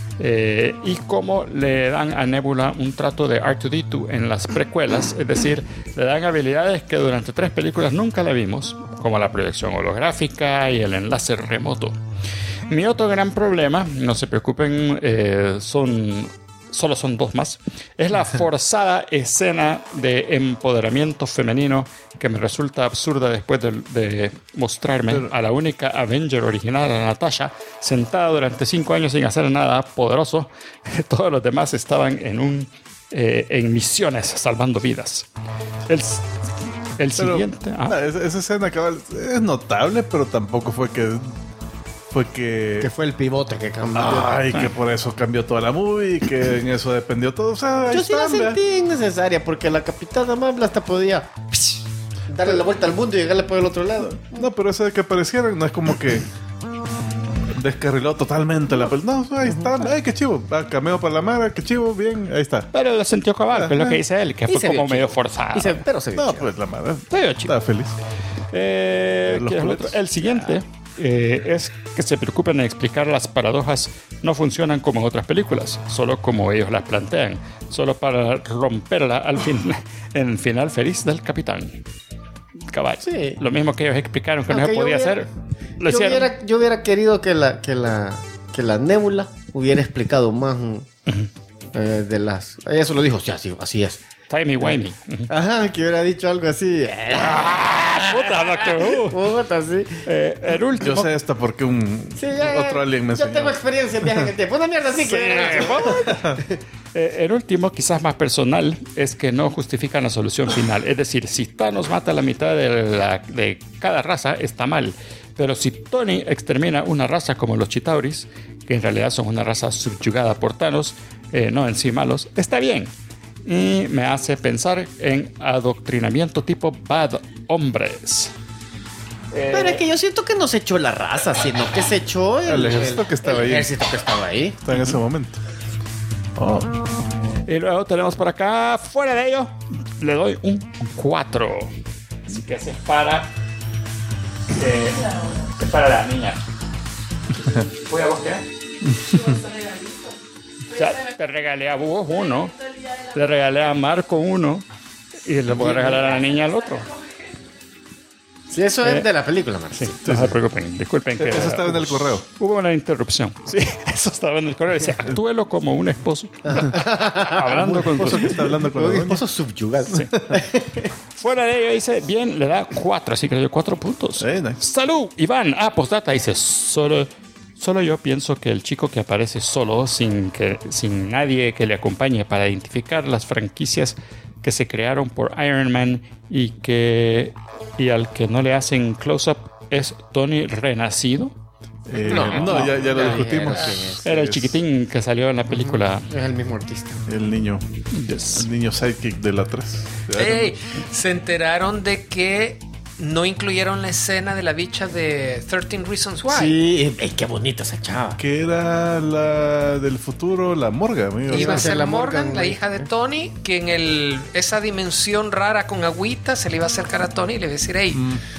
Y cómo le dan a Nebula un trato de R2-D2 en las precuelas, es decir, le dan habilidades que durante 3 películas nunca le vimos, como la proyección holográfica y el enlace remoto. Mi otro gran problema, no se preocupen, solo son 2 más, es la forzada escena de empoderamiento femenino que me resulta absurda después de mostrarme a la única Avenger original, a Natasha, sentada durante 5 años sin hacer nada poderoso. Todos los demás estaban en misiones salvando vidas. El Pero, siguiente... esa escena cabal es notable, pero tampoco fue que Que fue el pivote que cambió. ay, que por eso cambió toda la movie, que en eso dependió todo. O sea, ahí Yo sí la está, vea. sentí innecesaria porque la Capitana Marvel hasta podía darle la vuelta al mundo y llegarle por el otro lado. No, pero eso de que aparecieran no es como que descarriló totalmente la película. No, ahí está. Ay, qué chivo. Cameo para la Mara, qué chivo, bien, ahí está. Pero lo sintió cabal, que es lo que dice él, que Y fue se como vio medio chido. forzado. Pero se vio No, chido. pues la Mara Se vio chido. está feliz. ¿Qué es el otro? El siguiente es que se preocupen en explicar las paradojas. No funcionan como en otras películas, solo como ellos las plantean, solo para romperla al fin, en el final feliz del capitán. cabal. Sí. Lo mismo que ellos explicaron que no se Aunque podía hacer, lo hicieron. Yo hubiera querido que la Nebula hubiera explicado más de las... Eso lo dijo, sí, así es. Timey-wimey. Ajá, que hubiera dicho algo así. Puta, Doctor Who. Puta, sí. El último. Yo sé hasta por qué otro alien me Yo enseñó. tengo experiencia en viajes en el tiempo. Una mierda así que... El último, quizás más personal, es que no justifican la solución final. Es decir, si Thanos mata a la mitad de cada raza, está mal. Pero si Tony extermina una raza como los Chitauris, que en realidad son una raza subyugada por Thanos, no en sí malos, está bien. Y me hace pensar en adoctrinamiento tipo Bad Hombres. Pero es que yo siento que no se echó la raza, sino que se echó El ejército que estaba ahí. El ejército que estaba ahí. Está en ese momento. Y luego tenemos por acá, fuera de ello, le doy un 4. Así que ese es para la niña. ¿Voy a vos qué? O sea, te regalé a vos uno, le regalé a Marco uno y le voy a regalar a la niña el otro. Sí, eso es de la película, Marco. Sí, no se preocupen, disculpen que Eso estaba en el correo. hubo una interrupción. Sí, eso estaba en el correo. Dice, actúelo como un esposo. Hablando con Esposo que está hablando con la Un doña. esposo subyugado. Fuera de ello, dice, bien, le da 4, así que le doy 4 puntos. Nice. ¡Salud! Iván, postdata, dice, solo yo pienso que el chico que aparece solo, sin nadie que le acompañe para identificar las franquicias que se crearon por Iron Man y al que no le hacen close-up es Tony Renacido. No, ya lo discutimos. Era el chiquitín que salió en la película. Es el mismo artista. El niño. Yes. El niño sidekick de la 3. Ey, se enteraron de que no incluyeron la escena de la bicha de 13 Reasons Why. Sí, qué bonita esa chava. Que era la del futuro, la Morgan, amigo. Iba a ser la Morgan, Morgan, la hija de Tony, que en esa dimensión rara con agüita se le iba a acercar a Tony y le iba a decir, hey,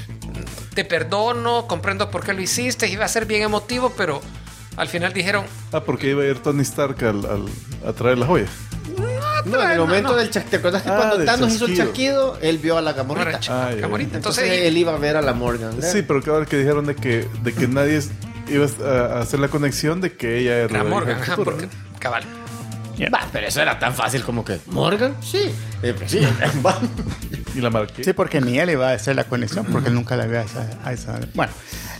te perdono, comprendo por qué lo hiciste, iba a ser bien emotivo, pero al final dijeron, Porque iba a ir Tony Stark a traer la joya. No, en el momento del chasquido. ¿Te acuerdas que cuando del Thanos hizo el chasquido. chasquido, él vio a la no Gamorrita? era ya. Gamorita. Entonces Entonces, él iba a ver a la Morgan. ¿eh? Sí, pero claro que dijeron de que nadie iba a hacer la conexión de que ella era la hija Morgan, del ajá, futuro, porque, ¿no? cabal. Va, pero eso era tan fácil como que... ¿Morgan? Sí. Pues sí. Va. Y la marqué. Sí, porque ni él iba a hacer la conexión, porque él nunca la vio a esa. Bueno,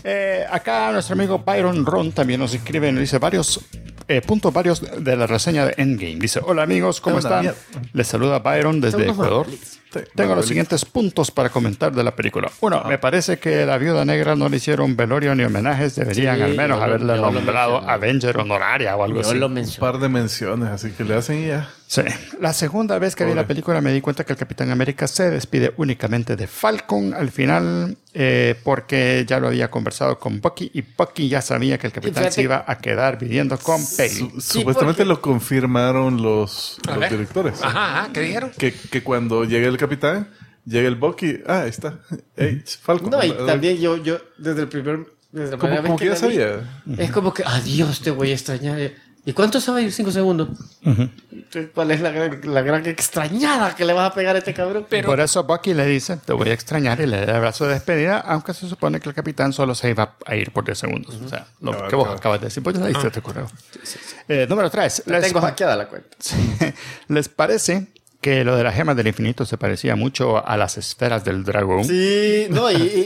acá nuestro amigo Byron Ron también nos escribe, nos dice varios puntos de la reseña de Endgame. Dice, hola amigos, ¿cómo Hola, están? mierda. Les saluda Byron desde Son unos Ecuador. margolitos. Tengo los siguientes puntos para comentar de la película. Uno, me parece que la Viuda Negra no le hicieron velorio ni homenajes. Deberían Sí, al menos yo haberle lo nombrado mencioné. Avenger honoraria o algo Yo así. lo Un mencioné. par de menciones, así que le hacen y ya. Sí. La segunda vez que vi la película me di cuenta que el Capitán América se despide únicamente de Falcon al final porque ya lo había conversado con Bucky y Bucky ya sabía que el Capitán fíjate- se iba a quedar viviendo con Peggy. Supuestamente porque- lo confirmaron los A ver. directores. Ajá, ¿qué dijeron? Que cuando llegue el capitán, llega el Bucky. Ahí está. Hey, Falcon. No, y también yo desde el primer... Desde la Como, primera como vez que ya la vi, sabía. Es como que, adiós, te voy a extrañar. ¿Y cuánto se va a ir? 5 segundos. ¿Cuál es la gran extrañada que le vas a pegar a este cabrón? Pero- Por eso Bucky le dice, te voy a extrañar y le da el abrazo de despedida, aunque se supone que el Capitán solo se iba a ir por 10 segundos. O sea, lo que vos acabas de decir, pues ya leíste este correo. Número 3. Tengo hackeada la cuenta. ¿Les parece que lo de las gemas del infinito se parecía mucho a las esferas del dragón? Sí, no,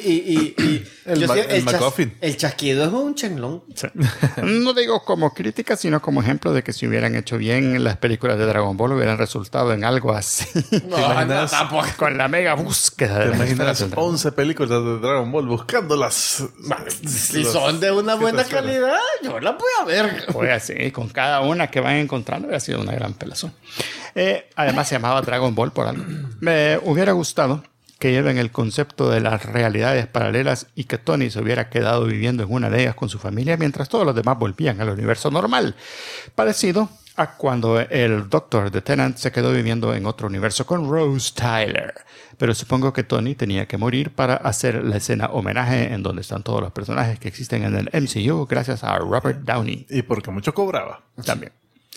El yo ma- sí, el MacGuffin. el chasquido es un chenlón. Sí. No digo como crítica, sino como ejemplo de que si hubieran hecho bien las películas de Dragon Ball hubieran resultado en algo así. No, imaginas? no, tampoco. Con la mega búsqueda de ¿Te las imaginas esferas del dragón. 11 películas de Dragon Ball buscándolas? Si son de una buena calidad, yo la puedo ver. Fue así, con cada una que van encontrando hubiera sido una gran pelazón. Además se llamaba Dragon Ball por algo. Me hubiera gustado que lleven el concepto de las realidades paralelas y que Tony se hubiera quedado viviendo en una de ellas con su familia mientras todos los demás volvían al universo normal. Parecido a cuando el Doctor de Tennant se quedó viviendo en otro universo con Rose Tyler. Pero supongo que Tony tenía que morir para hacer la escena homenaje en donde están todos los personajes que existen en el MCU gracias a Robert Downey Y porque mucho cobraba. también.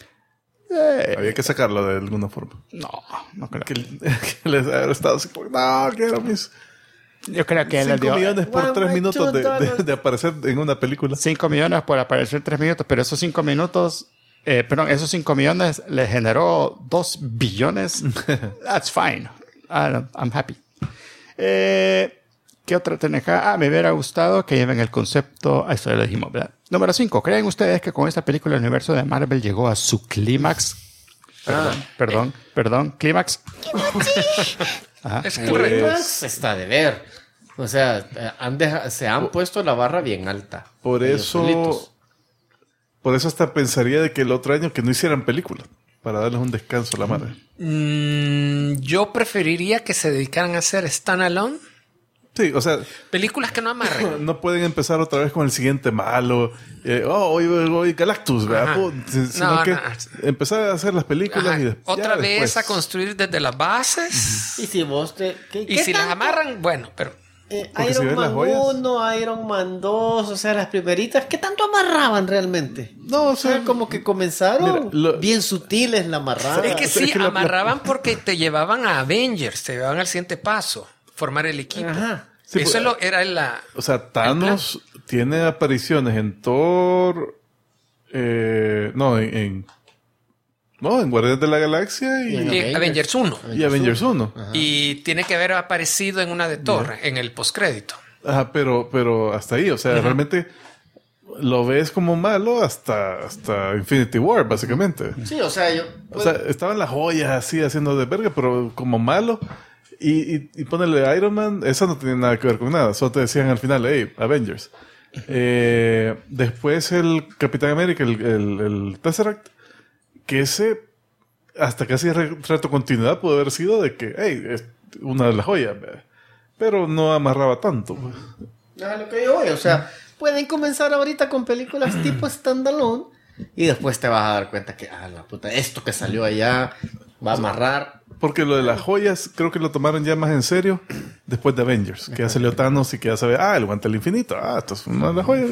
Había que sacarlo de alguna forma. No creo. Que les había estado así como, no, quiero mis... Yo creo que él le 5 dio millones por One 3 way minutos to dollar. de aparecer en una película. 5 millones por aparecer 3 minutos, pero esos 5 minutos, esos 5 millones le generó 2 billones. That's fine. I'm happy. ¿Qué otra tenés acá? Me hubiera gustado que lleven el concepto. Esto ya lo dijimos, ¿verdad? Número 5. ¿Creen ustedes que con esta película el universo de Marvel llegó a su clímax? Perdón. Clímax. Es correcto. Pues, está de ver. O sea, se han puesto la barra bien alta. Por Ellos solitos. eso... Por eso hasta pensaría de que el otro año que no hicieran película. Para darles un descanso a la madre. Yo preferiría que se dedicaran a hacer standalone. Sí, o sea... Películas que no amarren. No pueden empezar otra vez con el siguiente malo. Hoy Galactus, ¿verdad? Ajá. Sino No, que no. empezar a hacer las películas Ajá. y Otra ya vez después. a construir desde las bases. Y si vos te... Y si las amarran, bueno, pero... Porque si Iron ves las Man joyas. 1, Iron Man 2, o sea, las primeritas, ¿qué tanto amarraban realmente? No, O sea, como que comenzaron Mira, bien sutiles la amarrada. Es que pero sí, es que amarraban porque te llevaban a Avengers, te llevaban al siguiente paso, formar el equipo. Ajá. Sí, Eso pues, era la... O sea, Thanos tiene apariciones en Thor... en Guardianes de la Galaxia Y en y Avengers 1. y Avengers 1. Y tiene que haber aparecido en una de Thor, en el postcrédito. Ajá, pero hasta ahí. O sea, realmente lo ves como malo hasta Infinity War, básicamente. Sí, o sea, yo... O sea, estaban las joyas así haciendo de verga, pero como malo. Y ponerle Iron Man, eso no tiene nada que ver con nada. Solo te decían al final, hey, Avengers. Después el Capitán América, el Tesseract, que ese hasta casi retrocontinuidad pudo haber sido de que, hey, es una de las joyas, ¿verdad? Pero no amarraba tanto. Pues. a lo que yo voy, o sea, pueden comenzar ahorita con películas tipo standalone y después te vas a dar cuenta que, la puta, esto que salió allá va a amarrar. Porque lo de las joyas creo que lo tomaron ya más en serio después de Avengers, que ya salió Thanos y que ya sabe, el guante del infinito, esto es una de las joyas.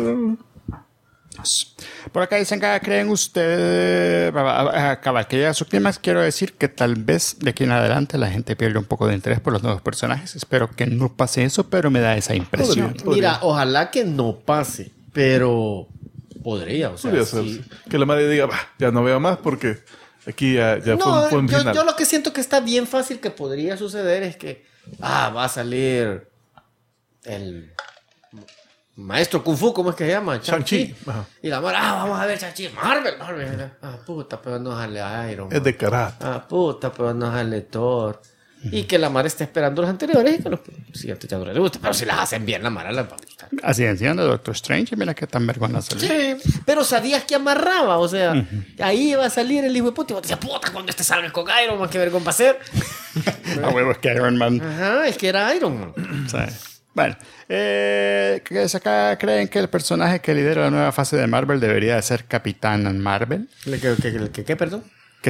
Por acá dicen que creen ustedes, cabal, que llega a su clímax. Quiero decir que tal vez de aquí en adelante la gente pierde un poco de interés por los nuevos personajes. Espero que no pase eso, pero me da esa impresión. Podría. Mira, ojalá que no pase, pero podría, o sea, Podría ser. sí. Que la madre diga, ya no veo más porque aquí ya No, fue un final. yo lo que siento que está bien fácil que podría suceder es que va a salir el maestro Kung Fu, ¿cómo es que se llama? Shang-Chi. Ajá. Y la madre, vamos a ver Shang-Chi, Marvel. Puta, pero no sale Iron Man. Es de karate. Puta, pero no sale Thor. Y que la Mara esté esperando los anteriores y que los siguientes ya no les gusta. Pero si las hacen bien, la Mara les va a gustar. Así enciende Doctor Strange y mira qué tan vergüenza salió. Sí, pero sabías que amarraba, o sea, ahí iba a salir el hijo de puta y vos decías, puta, cuando este salga con Iron Man, qué vergüenza va a ser. A huevos que Iron Man. Ajá, es que era Iron Man. Sí. Bueno, que acá creen que el personaje que lidera la nueva fase de Marvel debería de ser Capitán Marvel. ¿Qué, perdón?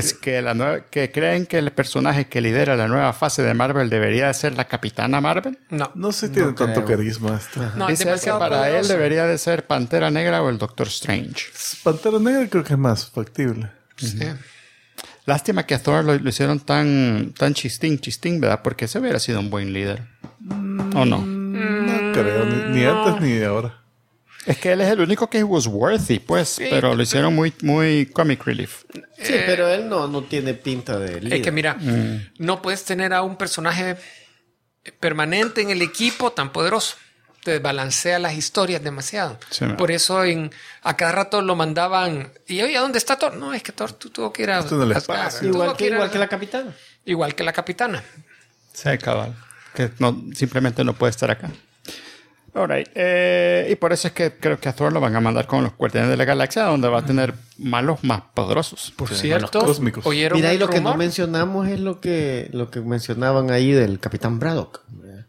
Que creen que el personaje que lidera la nueva fase de Marvel debería de ser la Capitana Marvel. No. No sé si tiene tanto creo. carisma esto. No, es Dice que demasiado para él poderoso. debería de ser Pantera Negra o el Doctor Strange. Pantera Negra creo que es más factible. Sí. Lástima que a Thor lo hicieron tan chistín, ¿verdad? Porque ese hubiera sido un buen líder. ¿O no? No creo, ni antes ni ahora. Es que él es el único que was worthy, pues. Pero lo hicieron muy comic relief. Sí, pero él no tiene pinta de líder. Es que mira, no puedes tener a un personaje permanente en el equipo tan poderoso. Te desbalancea las historias demasiado. Sí, por eso a cada rato lo mandaban. ¿Y oye, dónde está Thor? No, es que Thor tuvo que ir a... Esto en el Asgard. espacio. igual Tuvo que, ir a- igual que la capitana. Igual que la capitana. Sí, cabal. Que no, simplemente no puede estar acá. Alright. Y por eso es que creo que a Thor lo van a mandar con los Guardianes de la Galaxia, donde va a tener malos más poderosos. Por cierto, cósmicos. oyeron Mira, y el lo que no rumor? mencionamos es lo que mencionaban ahí del Capitán Braddock.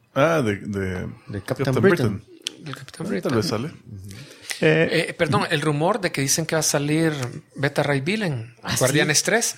De Captain Britain. El Capitán Tal Britain. vez sale. Perdón, el rumor de que dicen que va a salir Beta Ray Bill en Guardianes 3.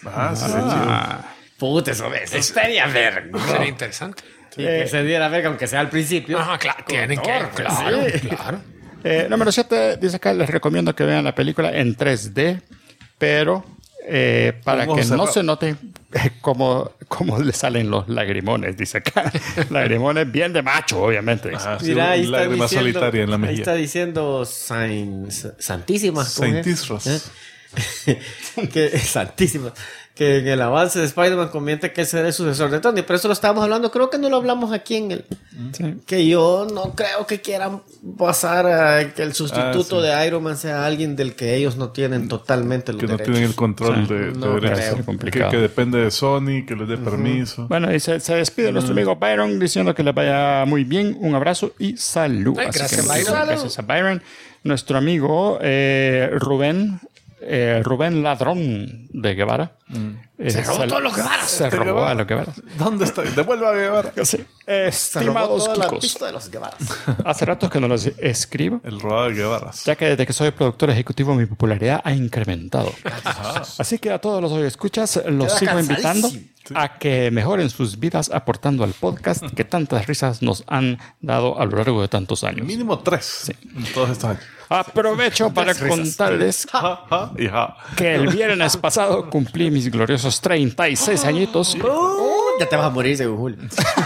Puta, eso estaría verga. Sería interesante. Sí, que se diera verga, aunque sea al principio. Ajá, claro, tienen que, Thor, claro, sí. claro. Número 7 dice acá, les recomiendo que vean la película en 3D, pero para Con que ojos no cerrados. se note cómo le salen los lagrimones, dice acá. Lagrimones bien de macho, obviamente. Ah, sí, Mira, ahí una está lágrima diciendo, solitaria en la ahí mejilla. está diciendo Santísima. ¿cómo es? Saintisros. Santísima. Que en el avance de Spider-Man comenta que él será el sucesor de Tony. Pero eso lo estábamos hablando, creo que no lo hablamos aquí en el... Sí. Que yo no creo que quieran pasar a que el sustituto sí. de Iron Man sea alguien del que ellos no tienen totalmente los Que no derechos. tienen el control Sí. de No derechos. creo. Es complicado. Que depende de Sony, que les dé permiso. Bueno, y se despide nuestro amigo Byron diciendo que le vaya muy bien. Un abrazo y salud. Ay, Así gracias, que muchas Byron. gracias a Byron. Nuestro amigo Rubén Ladrón de Guevara. Se robó todos los Guevaras. Se robó a los Guevara. ¿Dónde está? Devuelva a Guevara. Sí. Se robó Estimados toda la Kikos, pista de los Guevaras. hace rato que no los escribo, El robado de Guevaras. ya que desde que soy productor ejecutivo mi popularidad ha incrementado. Así que a todos los escuchas los Queda sigo invitando cansadísimo. a que mejoren sus vidas aportando al podcast que tantas risas nos han dado a lo largo de tantos años. Mínimo 3 en todos estos años. Aprovecho para contarles Ja, ja y ja. que el viernes pasado cumplí mis gloriosos 36 añitos. Ya te vas a morir, según Julio.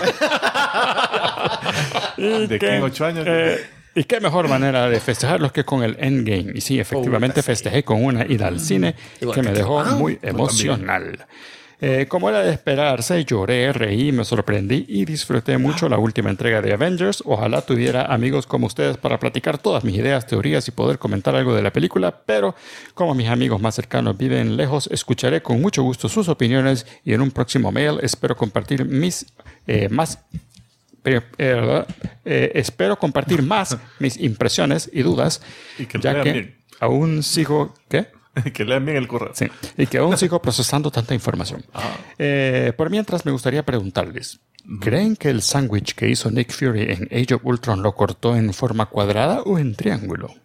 Y De aquí en 8 años. y qué mejor manera de festejarlos que con el Endgame. Y sí, efectivamente festejé con una ida al cine Igual que me que dejó tú. muy emocional. Como era de esperarse, lloré, reí, me sorprendí y disfruté mucho la última entrega de Avengers. Ojalá tuviera amigos como ustedes para platicar todas mis ideas, teorías y poder comentar algo de la película, pero como mis amigos más cercanos viven lejos, escucharé con mucho gusto sus opiniones y en un próximo mail espero compartir espero compartir más mis impresiones y dudas, Y que lo ya lean que bien. aún sigo... ¿Qué? Que lean bien el correo. Sí, y que aún sigo procesando tanta información. Por mientras, me gustaría preguntarles, ¿creen que el sándwich que hizo Nick Fury en Age of Ultron lo cortó en forma cuadrada o en triángulo?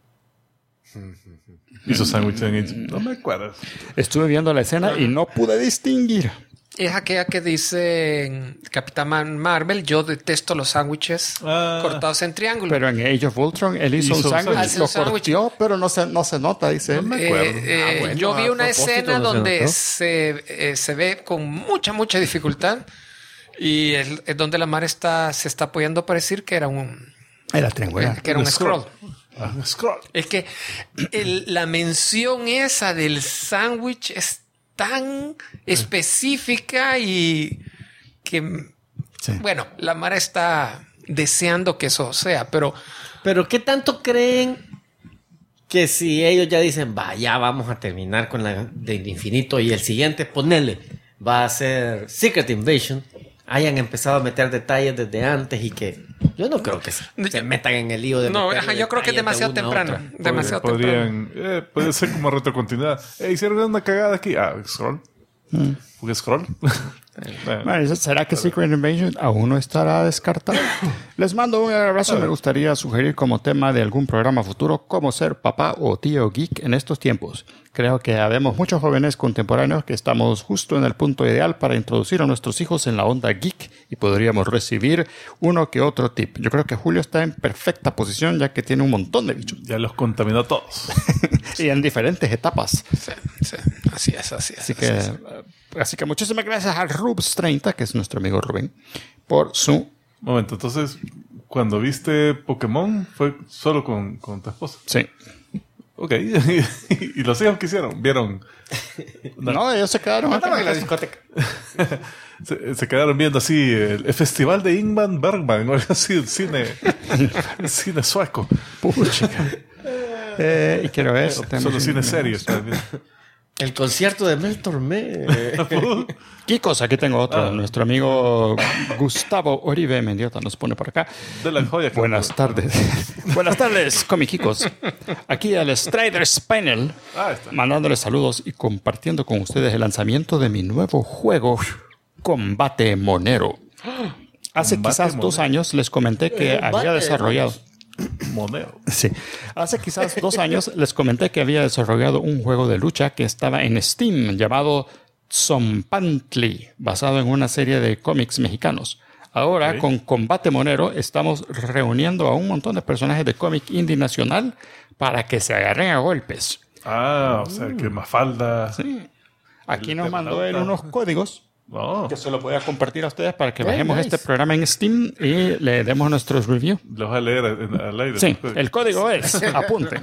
Hizo sándwich en... No me acuerdo. Estuve viendo la escena y no pude distinguir. Es aquella que dice en Capitán Marvel, yo detesto los sándwiches cortados en triángulo. Pero en Age of Ultron él hizo un Hizo un sándwich, sándwich. lo Hace un cortó, pero no se nota, dice él. No me acuerdo. bueno, Yo vi a una propósito, escena no se donde notó. se ve con mucha dificultad y es donde la mar se está apoyando para decir que era un Triangular. scroll. Scroll. Es que la mención esa del sándwich es tan específica y que, Sí. bueno, la Mara está deseando que eso sea, pero Pero ¿qué tanto creen que si ellos ya dicen, va, ya vamos a terminar con la del infinito y el siguiente, ponele, va a ser Secret Invasion, hayan empezado a meter detalles desde antes y que yo no creo que se metan en el lío de no, meterle yo creo que es detalles de demasiado una a temprano. otra? Demasiado temprano. Podrían... puede ser como retrocontinuidad. Hicieron una cagada aquí. Scroll. ¿Por qué Scroll? Bueno, ¿será que Secret Invasion aún no estará descartado? Les mando un abrazo. Me gustaría sugerir como tema de algún programa futuro cómo ser papá o tío geek en estos tiempos. Creo que habemos muchos jóvenes contemporáneos que estamos justo en el punto ideal para introducir a nuestros hijos en la onda geek y podríamos recibir uno que otro tip. Yo creo que Julio está en perfecta posición ya que tiene un montón de bichos Ya los contaminó todos. y en diferentes etapas. Sí, así es. Así que muchísimas gracias a Rubs30, que es nuestro amigo Rubén, por su... Momento, entonces, cuando viste Pokémon, fue solo con tu esposa. Sí. Ok. ¿Y los hijos qué hicieron? ¿Vieron? No, ellos se quedaron acá. En la discoteca. Se quedaron viendo así el festival de Ingmar Bergman o algo así, el cine sueco. Puchica. Y quiero ver. Solo cine serio. estaban viendo. El concierto de Mel Tormé. Kikos, aquí tengo otro. Nuestro amigo Gustavo Oribe Mendiota nos pone por acá. De la joya. que- Buenas tardes. Buenas tardes, Kikos. Aquí al Strider Spinel, está. mandándoles saludos y compartiendo con ustedes el lanzamiento de mi nuevo juego, Combate Monero. Hace Combate quizás Monero. 2 años les comenté que había Combate, desarrollado... Monero. Sí. Hace quizás 2 años les comenté que había desarrollado un juego de lucha que estaba en Steam llamado Zompantli, basado en una serie de cómics mexicanos. Ahora, Ok. con Combate Monero, estamos reuniendo a un montón de personajes de cómic indie nacional para que se agarren a golpes. O sea, que Mafalda. Sí. Aquí nos mandó él unos códigos No, que se los voy a compartir a ustedes para que bajemos este programa en Steam y le demos nuestros reviews. los vas a leer al aire. Sí, el código es, apunten.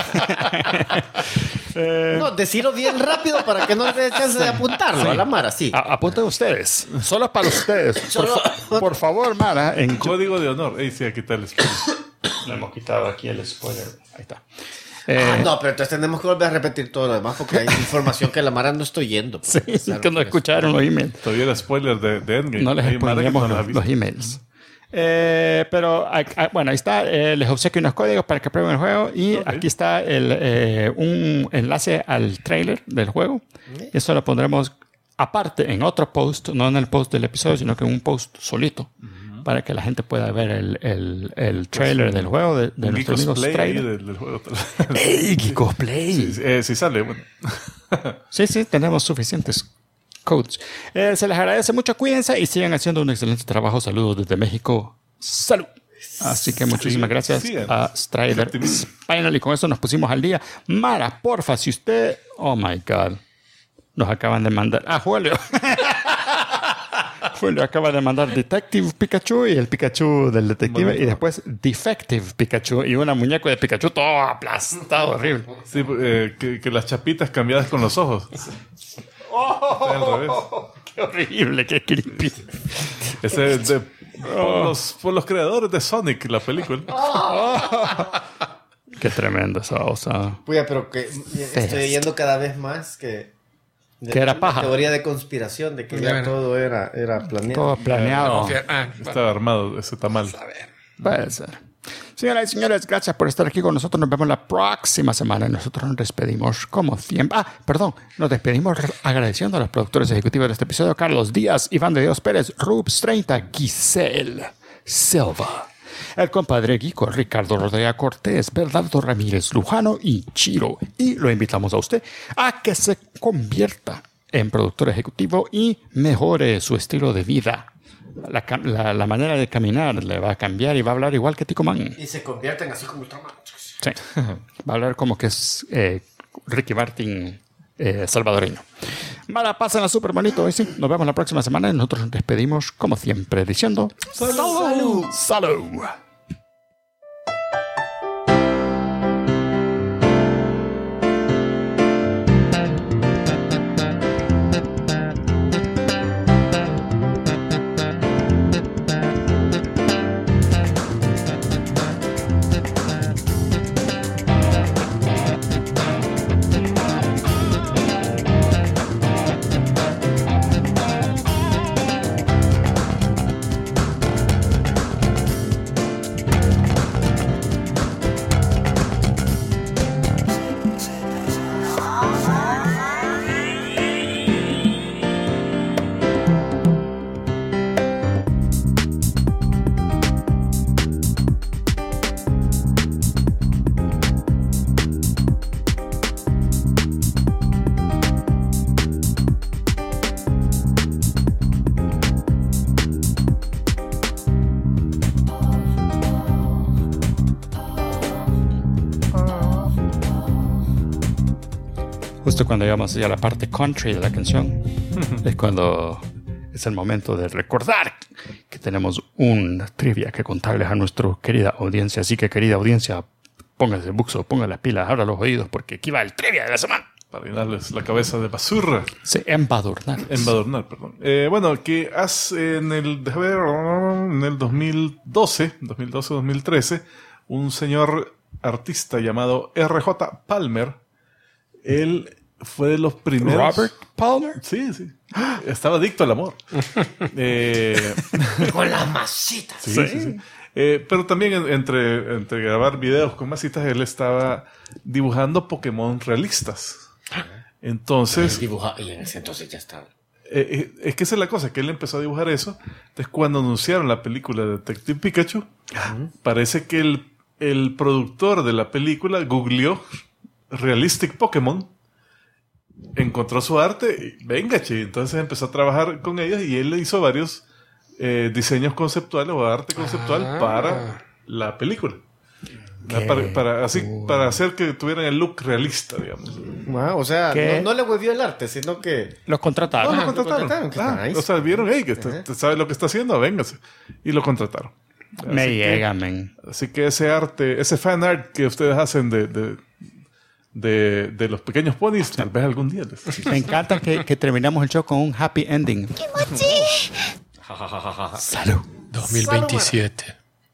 No, decirlo bien rápido para que no les dé chance de apuntarlo a la Mara, sí. Apunten ustedes, solo para ustedes. Por favor, Mara, en Código de honor. Ey, sí, aquí está el spoiler. le hemos quitado aquí el spoiler. Ahí está. No, pero entonces tenemos que volver a repetir todo lo demás porque hay información que la Mara no estoy yendo. Sí, Claro que no escucharon los emails. Todavía el spoiler de Endgame. No les Hay Mara que poníamos no los los emails. Pero bueno, ahí está. Les obsequio unos códigos para que prueben el juego. Y aquí está un enlace al trailer del juego. Eso lo pondremos aparte en otro post, no en el post del episodio, sino que en un post solito. Para que la gente pueda ver el trailer del juego de nuestros amigos trailer. del juego. ¡Ey, qué cosplay! Sí sale, bueno. Sí, tenemos suficientes codes. Se les agradece mucho, cuídense y sigan haciendo un excelente trabajo. Saludos desde México. ¡Salud! Así que muchísimas gracias a Strider Spinal. Y con eso nos pusimos al día. Mara, porfa, si usted... Oh, my God. Nos acaban de mandar... Julio. Julio acaba de mandar Detective Pikachu y el Pikachu del detective. Y después Defective Pikachu y una muñeco de Pikachu todo aplastado, horrible. Sí, que las chapitas cambiadas con los ojos. Está al revés. ¡Qué horrible! ¡Qué creepy! Ese es por los creadores de Sonic, la película. ¡Qué tremendo esa cosa! Puya, pero que estoy oyendo cada vez más que era paja. Teoría de conspiración, de que ya todo era planeado. Todo planeado. Estaba armado ese tamal. Puede ser. Señoras y señores, gracias por estar aquí con nosotros. Nos vemos la próxima semana. Nosotros nos despedimos como siempre. Nos despedimos agradeciendo a los productores ejecutivos de este episodio: Carlos Díaz, Iván de Dios Pérez, Rubs 30, Giselle Silva, el compadre Guico, Ricardo Rodríguez Cortés, Bernardo Ramírez Lujano y Chiro. Y lo invitamos a usted a que se convierta en productor ejecutivo y mejore su estilo de vida. La manera de caminar le va a cambiar y va a hablar igual que Tico Man. Y se convierten así como Ultraman. Sí. Va a hablar como que es Ricky Martin salvadoreño. Mala, pásenla súper bonito hoy, sí. Nos vemos la próxima semana y nosotros nos despedimos como siempre diciendo ¡Salud! ¡Salud! Justo cuando llegamos ya a la parte country de la canción, es cuando es el momento de recordar que tenemos un trivia que contarles a nuestra querida audiencia. Así que, querida audiencia, pónganse el buxo, pongan las pilas, abran los oídos, porque aquí va el trivia de la semana. Para llenarles la cabeza de basura. Sí, embadurnar. Embadurnar, perdón. Bueno, que hace en el 2012-2013, un señor artista llamado R.J. Palmer, él fue de los primeros... ¿Robert Palmer? Sí. Estaba adicto al amor. Con las masitas. Sí. Pero también entre grabar videos con masitas, él estaba dibujando Pokémon realistas. Entonces... Y en ese entonces ya estaba. Es que esa es la cosa, que él empezó a dibujar eso. Entonces, cuando anunciaron la película de Detective Pikachu, parece que el productor de la película googleó Realistic Pokémon, encontró su arte y venga, che. Entonces empezó a trabajar con ellos y él le hizo varios diseños conceptuales o arte conceptual para la película. Para hacer que tuvieran el look realista, digamos. O sea, ¿Qué? no le huevió el arte, sino que... Los contrataron. No, lo contrataron. Nice. O sea, vieron, hey, que te sabe lo que está haciendo, véngase. Y lo contrataron. Me llega, men. Así que ese arte, ese fan art que ustedes hacen de los pequeños ponis, tal vez algún día Me encanta que terminamos el show con un happy ending. Salud. 2027.